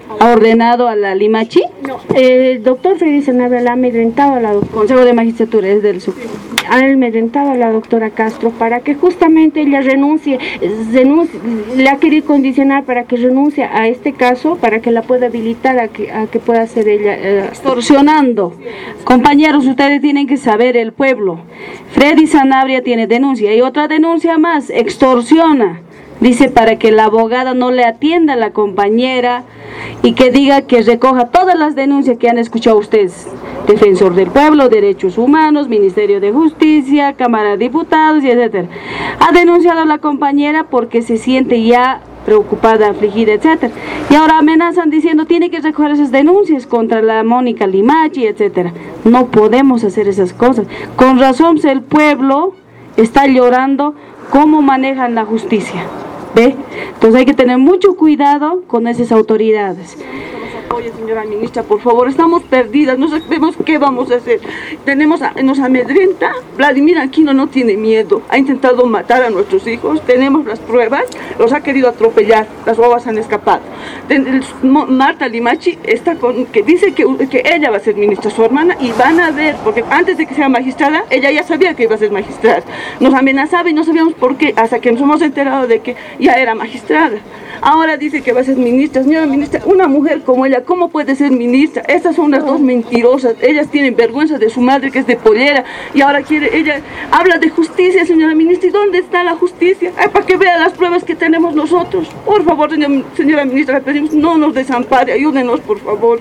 ha ordenado a la Limachi? No, el doctor Freddy Sanabria la ha amedrentado a la doctora. Consejo de Magistratura, es del Supremo. Ha amedrentado a la doctora Castro para que justamente ella renuncie, renuncie, le ha querido condicionar para que renuncie a este caso, para que la pueda habilitar a que, a que pueda ser ella. Eh, extorsionando. Compañeros, ustedes tienen que saber, el pueblo. Freddy Sanabria tiene denuncia y otra denuncia más, extorsiona. Dice para que la abogada no le atienda a la compañera y que diga que recoja todas las denuncias que han escuchado ustedes. Defensor del Pueblo, Derechos Humanos, Ministerio de Justicia, Cámara de Diputados, y etcétera. Ha denunciado a la compañera porque se siente ya preocupada, afligida, etcétera. Y ahora amenazan diciendo tiene que recoger esas denuncias contra la Mónica Limachi, etcétera. No podemos hacer esas cosas. Con razón el pueblo está llorando cómo manejan la justicia. ¿Ve? Entonces hay que tener mucho cuidado con esas autoridades. Oye, señora ministra, por favor, estamos perdidas, no sabemos qué vamos a hacer. Tenemos, a, nos amedrenta, Vladimir Aquino no tiene miedo, ha intentado matar a nuestros hijos, tenemos las pruebas, los ha querido atropellar, las bobas han escapado. Ten, Marta Limachi está con, que dice que, que ella va a ser ministra, su hermana, y van a ver, porque antes de que sea magistrada, ella ya sabía que iba a ser magistrada. Nos amenazaba y no sabíamos por qué, hasta que nos hemos enterado de que ya era magistrada. Ahora dice que va a ser ministra. Señora ministra, una mujer como ella, ¿cómo puede ser ministra? Estas son las dos mentirosas. Ellas tienen vergüenza de su madre, que es de pollera, y ahora quiere, ella habla de justicia, señora ministra. ¿Y dónde está la justicia? Ay, para que vea las pruebas que tenemos nosotros. Por favor, señora, señora ministra, le pedimos, no nos desampare, ayúdenos, por favor.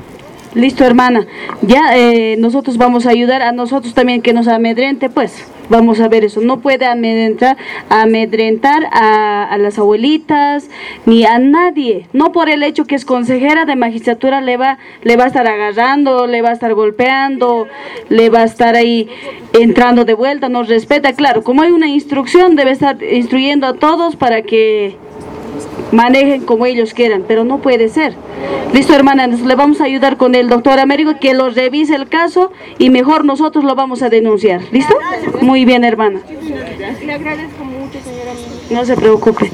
Listo, hermana. Ya eh, nosotros vamos a ayudar a nosotros también que nos amedrente, pues. Vamos a ver eso. No puede amedrentar, amedrentar a, a las abuelitas ni a nadie. No por el hecho que es consejera de magistratura le va, le va a estar agarrando, le va a estar golpeando, le va a estar ahí entrando de vuelta, nos respeta. Claro, como hay una instrucción, debe estar instruyendo a todos para que manejen como ellos quieran, pero no puede ser. Listo, hermana, nos le vamos a ayudar con el doctor Américo que lo revise el caso y mejor nosotros lo vamos a denunciar. ¿Listo? Muy bien, hermana. Le agradezco mucho, señora. No se preocupe.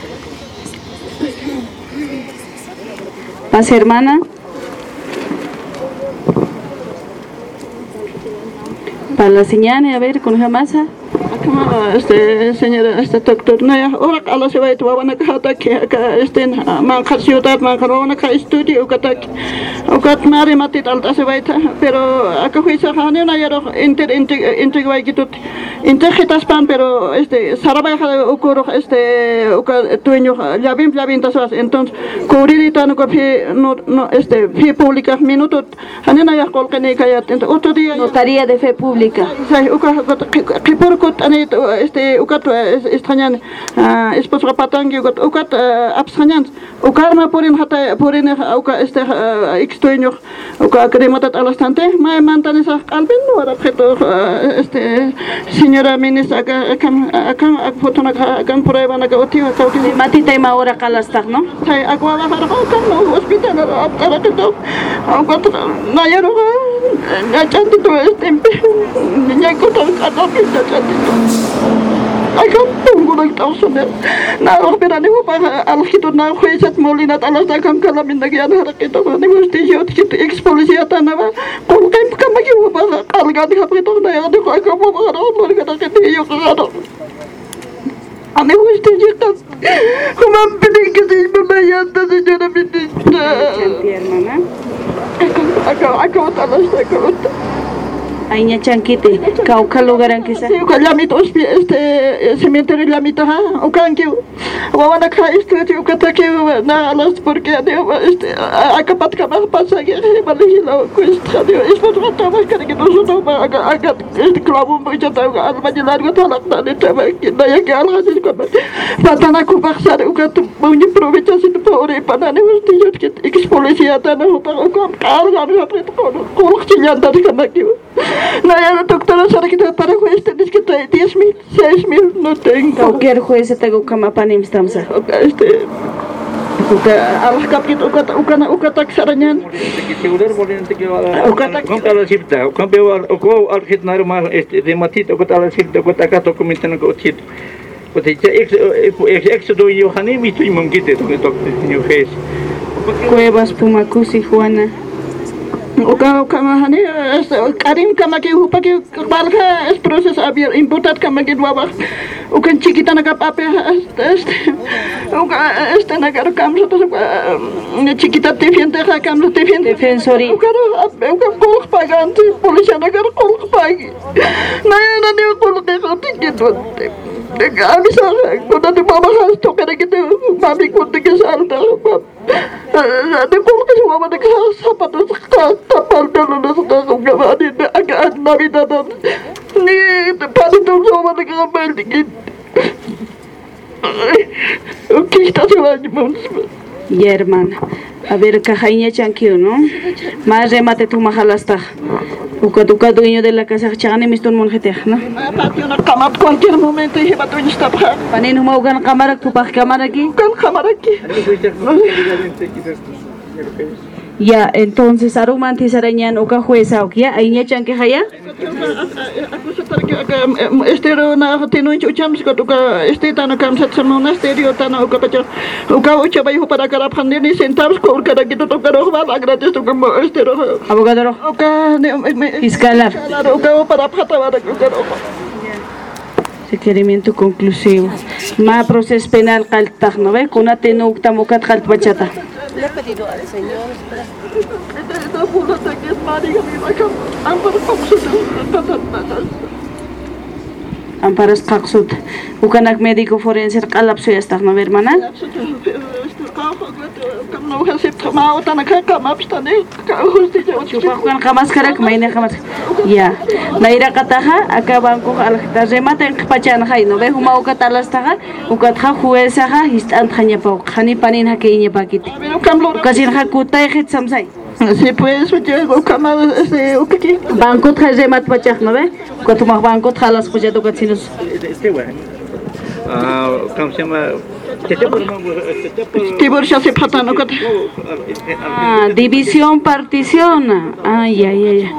Pase, hermana. Para la señal, a ver, con la masa. Este señora, este doctor, no, ahora a la se va a tomar una caja que acá este mancar ciudad, mancar una caja estudio, que está, o que mari matit alta se va a, pero acá fue esa jane una yaro inter inter inter va a quitar, inter quitas pan, pero este sarabaya ocurre este, o que tueño ya bien ya bien tasas, entonces cubririta no que no no este fe pública minuto, jane una ya colca ni calla, otro día notaría de fe pública. Que por este ukat extrañan esposo patangi ukat ukat abstrañan ukarma porin hata porin uka este extraño uka crematat alastante mai mantan esa alben no era objeto este señora ministra acá acá foto na kan prueba na otiva ka matita ima ora kalastak no sai agua bajar kan no hospital ara que to ukat na yaro na chanti to este niña ko to ka Acá pongo la causa nada pero digo para al hito na juezat molina talas da kam kala min nagi ana rakito ko digo stigio tit ex policia tanaba ko kam kam gi wo ba kalga di hapito na ya ko ko mo ba ro mo ka ta ke yo ka ro ane wo stigio ta como pedi que se me vaya ta señora ministra acá acá talas da ko Ainya chanquite, cauca lugar en que se. Sí, con la mitad este cementerio la mitad, o canque, o van a caer este, o que te que na las porque este acá pat que más pasa que va a elegir la cuesta de es por otra vez que nosotros acá acá este clavo un poquito al baño largo toda la de tema que no hay que algo así como para conversar o que tu muy aprovecha si tu pobre para no este que ex policía tan o para con carga no aprieto con con chillando de como aquí. No, ya la doctora sabe que para juez tienes que traer diez mil, seis mil, no tengo. Cualquier juez tengo cama para nimstamsa. Este, alas kapit ukat ukana ukatak saranyan. Segurar volante que va. Ukatak conta la cipta, o cambio o co al hit normal este de matito ukat ala cipta ukat akato comentando ko chit. Porque ex ex ex do yo hani mi tu mongite to to new face. Cuevas Pumacusi Juana. Uka kamahani Karim kamaki upaki balka es proceso abierto importat kamaki dua ukan chiquita naga pape este uka este naga kamso to chiquita defiende kamso defiende defensori uka uka kolk pagante policía naga kolk pagi na na ne kolk de gitu Kami salah, kalau di mama harus token kita mami kunti kesalda. Ada kalau kita semua mereka siapa tu kapal dalam nasi suka ada agak nabi dalam ni pada tu semua mereka kapal dikit. Kita semua cuma. Ya hermana, a ver cajaña chanquio, ¿no? Más remate tu majalasta. Uka tuka dueño de la casa chagane miston monjete, ¿no? Kamar cualquier momento y va tu está para. Panen mau gan cámara tu pa cámara aquí. Gan cámara aquí. Ya, entonces arumanti sarañan uka jueza o ya, ahí chanque jaya. Estero na tenu chucham sika tuka este tana kamsat samona stereo tana uka pacha uka ucha bayu para cara pandeni centavos ko kada gitu to karo bala gratis to como estero abogado uka fiscal uka para pata para uka requerimiento conclusivo ma proceso penal qaltaq no ve kuna tenu uktamukat qalt bachata le he pedido al señor Amparas Qaxut, ukanak médico forense qalapso yastaq no hermana. Chupakan kamas karak maine kamas. Ya, naira kataja acaban con alta remata en pachan hay no ve huma uka talastaga uka tha jueza ha histan khanya pa khani panin ha keinya pakiti. Kasin ha kutai khit samsai. Sí, pues, yo como este, ¿o qué? Banco trae mat pachak, ¿no ve? Cuando más banco trae las cosas de cocinos. Este bueno. Ah, ¿cómo se llama? Tibor ya se pata no kat. Ah, división partición. Ay, ay, ay.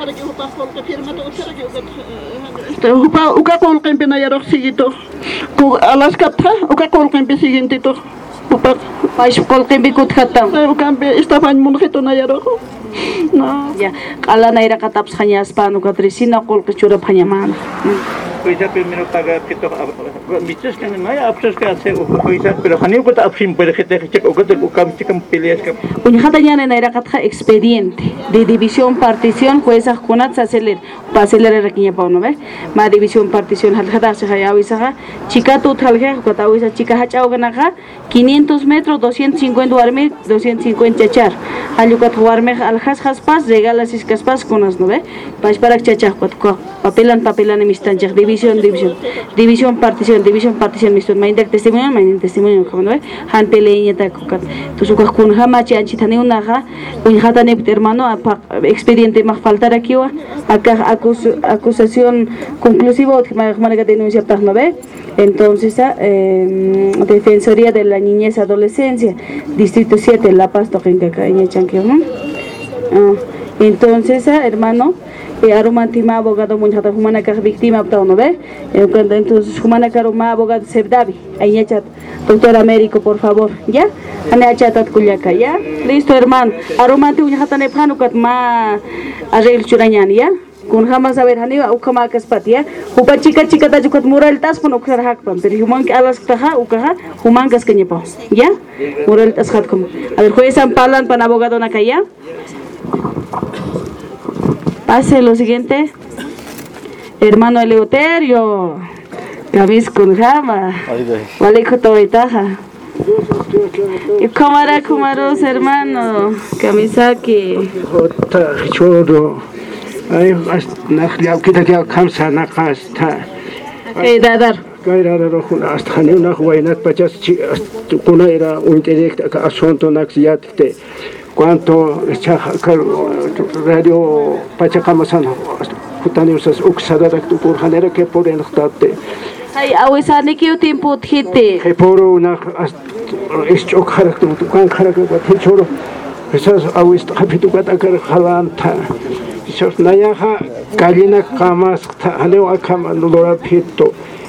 Uka uka kol kempe na yarok sigito. Ku alas katha uka kol kempe siguiente to. Upa Pais kol kempe kut khatam. Uka estaban monjito na yarok. No. Ya, ala naira katap khanya spanu katrisina kol kechura phanya man. Coisa primero paga que to mitos que no hay opciones que hacer coisa pero hani ko ta opción puede que te check o que te kam chikam peleas que un hatanya naira katha expediente de división partición jueza kunat saceler paceler requiña pa no ve ma división partición hal hada se haya wisa chica tu thalge ko ta wisa chica hachao gana quinientos metros doscientos cincuenta duarme doscientos cincuenta chachar alukat duarme al has has pas regalas iskas pas konas no ve pas para chachar ko papelan papelan emistan división división división partición división partición miston main dak testimonio main testimonio como no han peleña ta kokat to su kun hama chi anchi tane una ha un hata ne hermano expediente más faltar aquí wa acá acusación conclusiva que me denuncia ta no ve entonces eh, defensoría de la niñez adolescencia distrito siete La Paz toquenca caña chanque no entonces hermano e arumantima abogado munjata humana ka víctima apta no ve entonces humana ka ruma abogado sebdavi ahí chat doctor Américo por favor ya ana chatat kulyaka ya listo hermano arumanti munjata ne phanukat ma arregl churañan ya kun jamás saber hani ukama kaspat ya upa chica chica ta jukat mural tas pun ukar hak pam pero human ke alas taha ukaha human gas kenya pa ya mural tas khat kum a ver juezan palan pan abogado na kaya. Pase lo siguiente, hermano Eleuterio, Gavis con Jama, Valejo Toitaja, y Kamara Kumaros, hermano, Kamisaki. Choro, ay, ya kita ya kamsa nakasta. Eh, dadar. Kaira rohuna hasta ni una huayna pachas kuna era un direct asunto naxiate. Cuanto radio Pachacamasan, Putanius Uxada por Hanera que por el Tate. Ay, awesani que tiempo hite. Que por una es chocar tu can caraca, Choro. Esas awist happy to get a carjalanta. Nayaha, Galina Kamas, Haleo Akam and Lora Pito.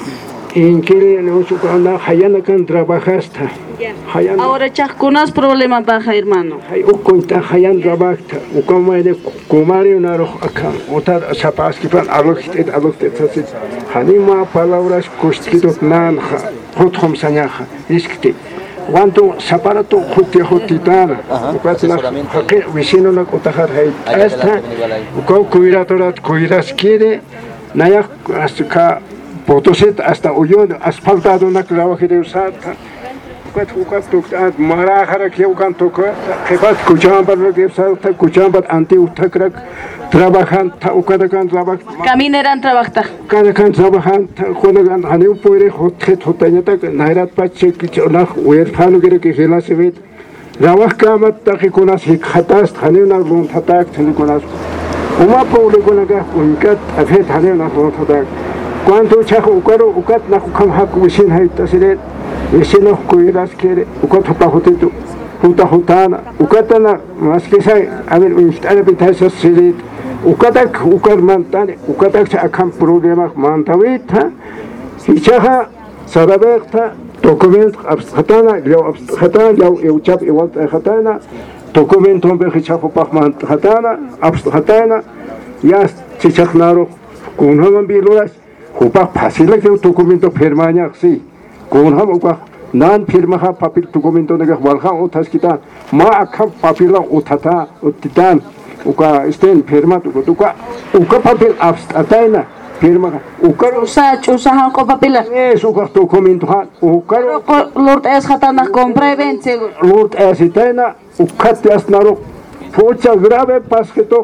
en que nosotros cuando hayana can trabajaste. Ahora chascunas problema baja, hermano. Hay un cuenta hayan trabaja, o como de comario una roja acá, otra zapas que van a los que a los que se hanima palabras costitos nanja, hotom sanyaja, isquite. Cuando zaparato juti jutitana, porque vecino la cotajar hay esta, con cuidatorat cuidas quiere, naya hasta potoset hasta hoyo asfaltado una clava que de usata. Cuat cuat tukat marajara que ukan toka, que pat cuchamba lo que salta cuchamba anti-utacrac trabajan ta ukada kan trabaja. Camineran trabaja. Cada kan trabajan ta cuando kan haneu puede hotet hotanya ta nairat pache que ona uer falo que que hela se vet. Trabaja kamat ta que conas hatas haneu na lon hatak tene conas. Uma pole conaga unkat afet haneu na lon hatak. Cuando chajo ukaro ukat na kam hak wisin hay ta silet. Vecino cuidas quiere, ucat hopahotito, huta hutana, ucatana, más que sai, a ver, un estado de pitas silit, ucatak, ucar mantane, ucatak acam problema mantavita, hichaja, sarabecta, document abstractana, yo abstractana, yo euchap igual hatana, documento un bejichapo pachman hatana, abstractana, ya chichachnaro, con hagan biluras, hupach pasila que documento permaña, sí. Con ham uka nan firma ha papel documento nega walha utas kita ma akha papila utata utitan uka sten firma tu uka uka papel abstataina firma uka usa usa ha ko papila es uka documento ha uka lord es hatana compra vence lord es itaina uka tasnaro pocha grave pasketo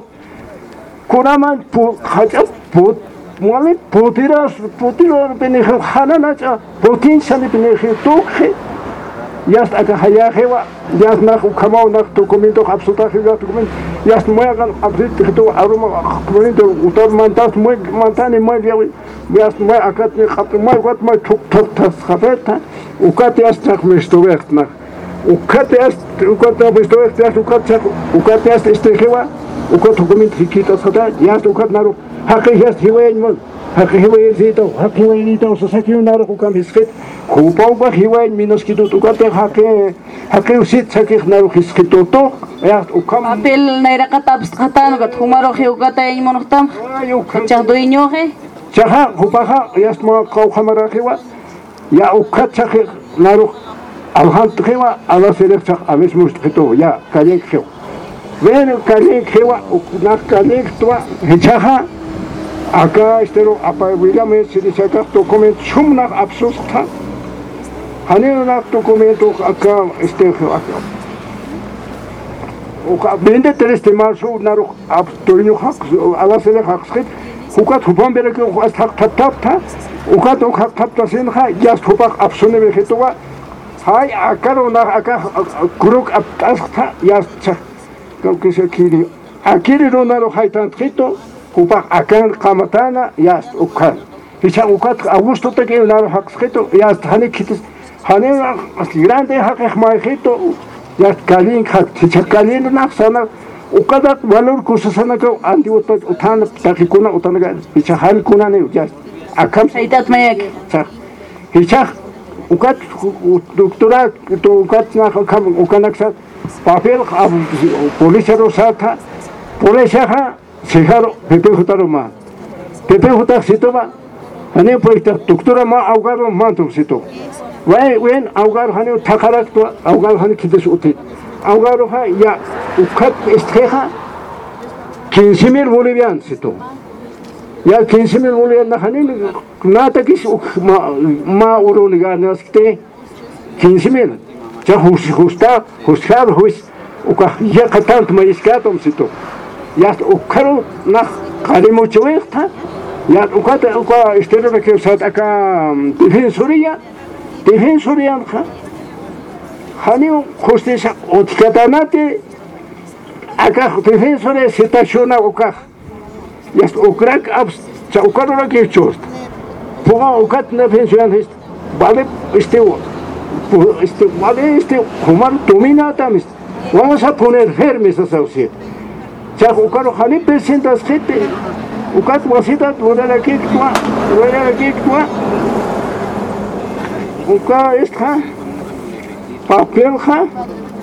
kuraman pu haja pu Mole putiras putiras benejo hananacha putin sani benejo toque yas aka haya hewa yas nach ukamau nach documento absoluta hewa documento yas muegan abrit to aroma documento utar mantas muy mantane muy yas muy akat ni khat muy wat muy tuk tuk tas khabeta ukat yas tak mestobert nach ukat yas ukat mestobert yas ukat chak ukat yas este hewa ukat documento hikita sada yas ukat naru Haki has hiwain mon, haki hiwain zito, haki hiwain ito, so sa kiyo naro ko kami skit. Kupaw ba hiwain minos kito tukate haki, haki usit sa kiyo naro kiskito to. Ayat ukam. Apel naira katabs katan kat humaro hiyo katay mo noktam. Chak do inyo he. Chaha kupaha yas mo kau kamara kiwa. Ya ukat sa kiyo naro alhan kiwa ala selek chak amis must kito ya kalik kiyo. Ven kalik kiwa nak kalik tua hichaha. Acá estero apabila se saca documento chumna absurda. Hanena documento acá este acá. O vende tres temas o naro abtoino hak ala sele hakskit. Hukat hupam bereke hak tap tap ta. Ukat hak tap ta sen ha ya hupak absune beketowa. Hay acá ona acá kruk abtasta ya cha. Que se kiri. Akiri ronaro haitan trito. Kupak akan kamatana yas ukan. Hicha ukat augusto te que una haxito yas hani kitis hani grande hak maijito yas kalin hak hicha kalin naxana ukada valor kusasana ko anti utat utan takikuna utanaga hicha hal kuna ne yas akam saitat mayek hicha ukat doctora to ukat na kam ukanaksa papel policía rosata policía Sejaro, Pepe Jutaroma. Pepe Jutar Sitoma, Hane Poeta, Doctora Ma Augaro Mantum Sito. Why when Augar Hanu Takarak to Augar Hanikis Uti. Augaroha, Ya, Ukat Estreja, quince mil Bolivian Sito. Ya quince mil Bolivian Hanin, Natakis Ma Uroniganaste, quince mil. Ya Justa, Justar, Hus, Uka, Yakatant Maiscatum Sito. Yas ukaro nach kalimo chuerta ya ukata uka estero que sat acá defensoría defensoría ha hanio justicia otkatanate acá defensoría situaciona uka yas ukrak abs cha ukaro la que chost poga ukat na defensoría vale este este vale este humar dominata mis vamos a poner firmes a sociedad. Ya ukaro hani presentas gente ukat wasita tuara la que tua tuara la que tua uka esta papelja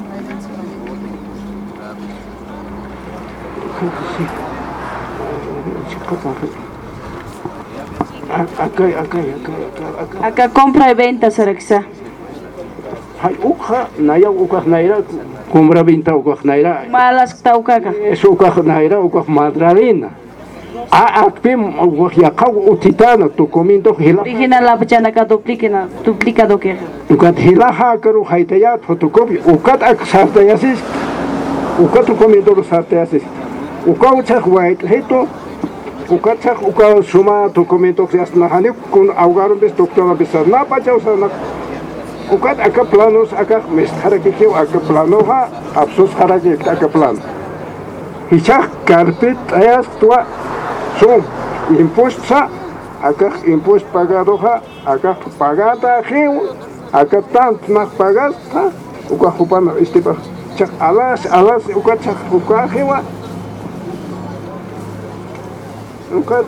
acá acá acá acá compra y venta Saraxa. Hay uka naya uka naira compra venta uka naira malas taucaca es uka naira uka madralina a akpim uka kau utitana tu comiendo hila original la pachana ka duplica duplicado que uka hila ha karu haitaya fotocopy uka aksarta yasis uka tu comiendo los arteasis uka ucha white heto uka chak uka suma tu comiendo yas nahani kun augaron bis doctora bisar na pacha usana uka acá planos acá mestara que que acá plano ha absus harage acá plan hichak carpet ayas tua son impuesta acá impuesto pagado ha acá pagada geu acá tant más pagada uka jupana este pa chak alas alas uka chak uka gewa uka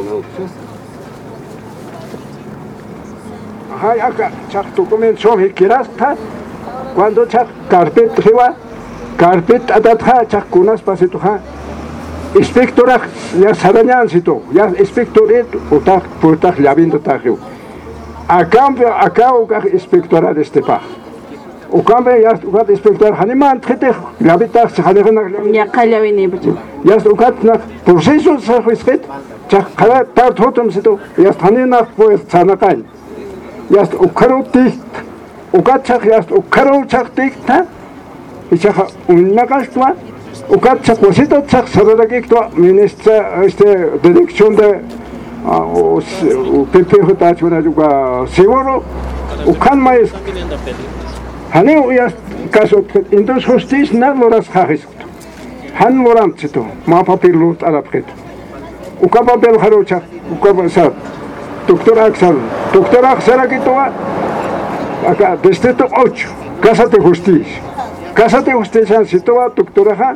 hay acá chak tu comienzo que quieras ta cuando chak carpet gewa carpet adatha chak kunas pasito ha inspectora ya sarañan sito ya inspectoret utak portak labindo tajo a cambio acá uka inspectora de este pa o cambio ya uka inspector haniman trete labita hanegana ya calla vini ya uka na proceso se respeto chak kala tar totem sito ya hanena pues sanakan ya ukaro ticht ukachak ya ukaro chak tikta ichaja unnagastua ukachak cosito chak sararagiktua ministra este dirección de P P J tachuna juga seguro ukan mais haneu ya caso entonces justicia na loras khagis han loram chito ma papel lut arabket uka papel kharo chak uka sa doctor Axel doctor Axel akitoa acá distrito ocho casa de justicia casa de justicia sitoa doctora ha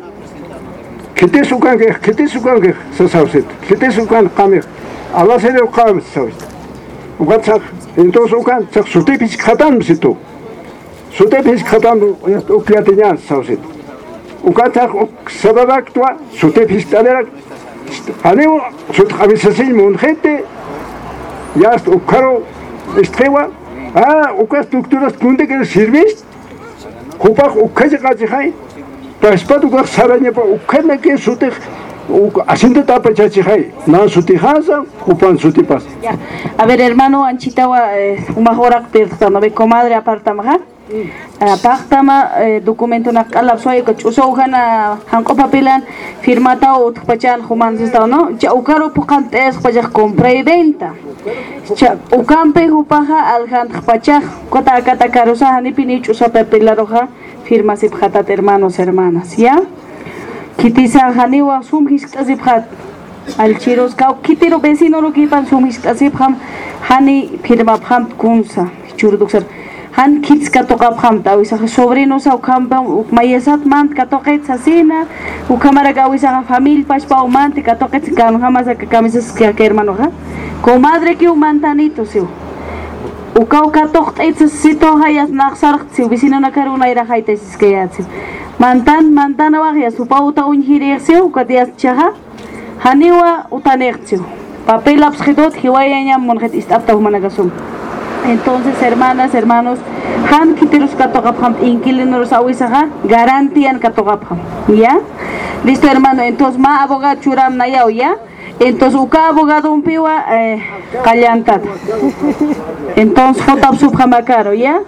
kite sukan ke kite sukan ke sasausit kite sukan kame ala se le kame sawit uka chak entonces uka chak sute pis khatam sito sute pis khatam upiatinyan sawit uka chak sabarak toa sute pis talera haneu sut khabisasin mun khete ya ukaro estrewa ah uka estructuras kunde que sirvis kupak ukaje kaje hai paspat uka saraña pa ukane que sute haciendo tapa chachi hai na suti hasa kupan suti pas a ver hermano Anchitawa eh, una hora pertama ve comadre apartama apartama eh, documento na kala soy que uso gana hanko papelan firmata o pachan human está no ya ukaro pukan es pajak compra y venta cha ukampe hupaja aljan pachaj kota kata karosa hani pinich usa papilaroja firma sipjatat hermanos hermanas ya kitisa hani wa sum hiskazipjat al chiros kau kitiro vecino lo kipan sum hiskazipjam hani firma pham kunsa churduksar han kits katokap kham ta wisa sobrino sa kham mayesat man katoket sasina u kamara ga wisa famil pas pa man te katoket kan jamás que camisas que hermano ha comadre que un mantanito si u kau katok et sito hayas naxar si vecino na karuna ira haites que ya mantan mantana wa ya su pauta un hirexio u katias chaha haniwa utanexio papel abskhidot hiwaya monjet istafta humanagasum. Entonces, hermanas, hermanos, han kitiros katogapam, inquilinos awisaga, garantían katogapam, ¿ya? Listo, hermano, entonces, ma abogado churam nayao, ¿ya? Entonces, uka abogado un piwa, eh, callantat. Entonces, fotab subhamakaro, ¿ya?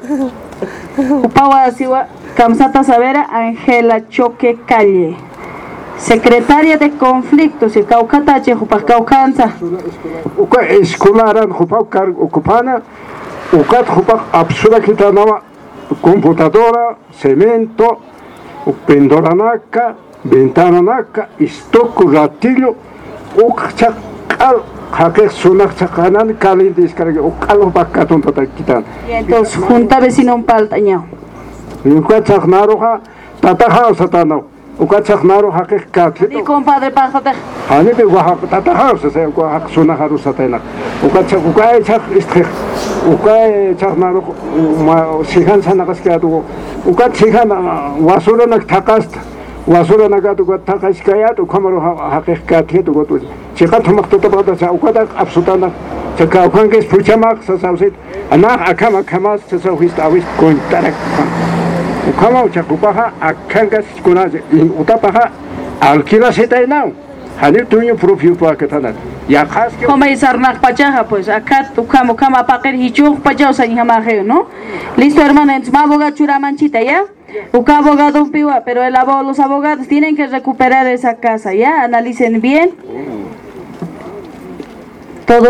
Upawa siwa, kamsata sabera, Angela Choque Calle. Secretaria de conflictos, y caucatache, jupa caucanza. Uka escolaran, jupa ocupana. Ukat jupak absurda kita nama computadora, cemento, pendoranaka, ventananaka, istoko ratillo, ukchak kal, hakek sunak chakanan kali descarga, ukalo bakaton total kita. Entonces junta vecino un paltaño. Ukat chak naroha, tataha satano. ukachak naro haqiq katli Ni compadre pajate. hani be wahaq tatahar se wahaq sunaharu satena ukachak ukay chak istre ukay chak naro ma sihan sanagas kadu ukat sihan wasura nak takast wasura nagatu got takas kayat ukamaro haqiq katli tu got chiqat humaq to bada sa ukada absutana chaka ukanges puchamak sa sausit ana akama kamas sa sauhist awist kontarak Ukama chakupaha akangas kunaje utapaha alquila setainao hanir tuño propio pa ketana ya khas que Como isarnak pachaja pues acá ukama ukama paquer hichu pachao sa hamaje, ¿no? Listo, hermano, entonces ma abogado chura manchita, ¿ya? Uka abogado piwa, pero el abogado, los abogados tienen que recuperar esa casa, ¿ya? Analicen bien.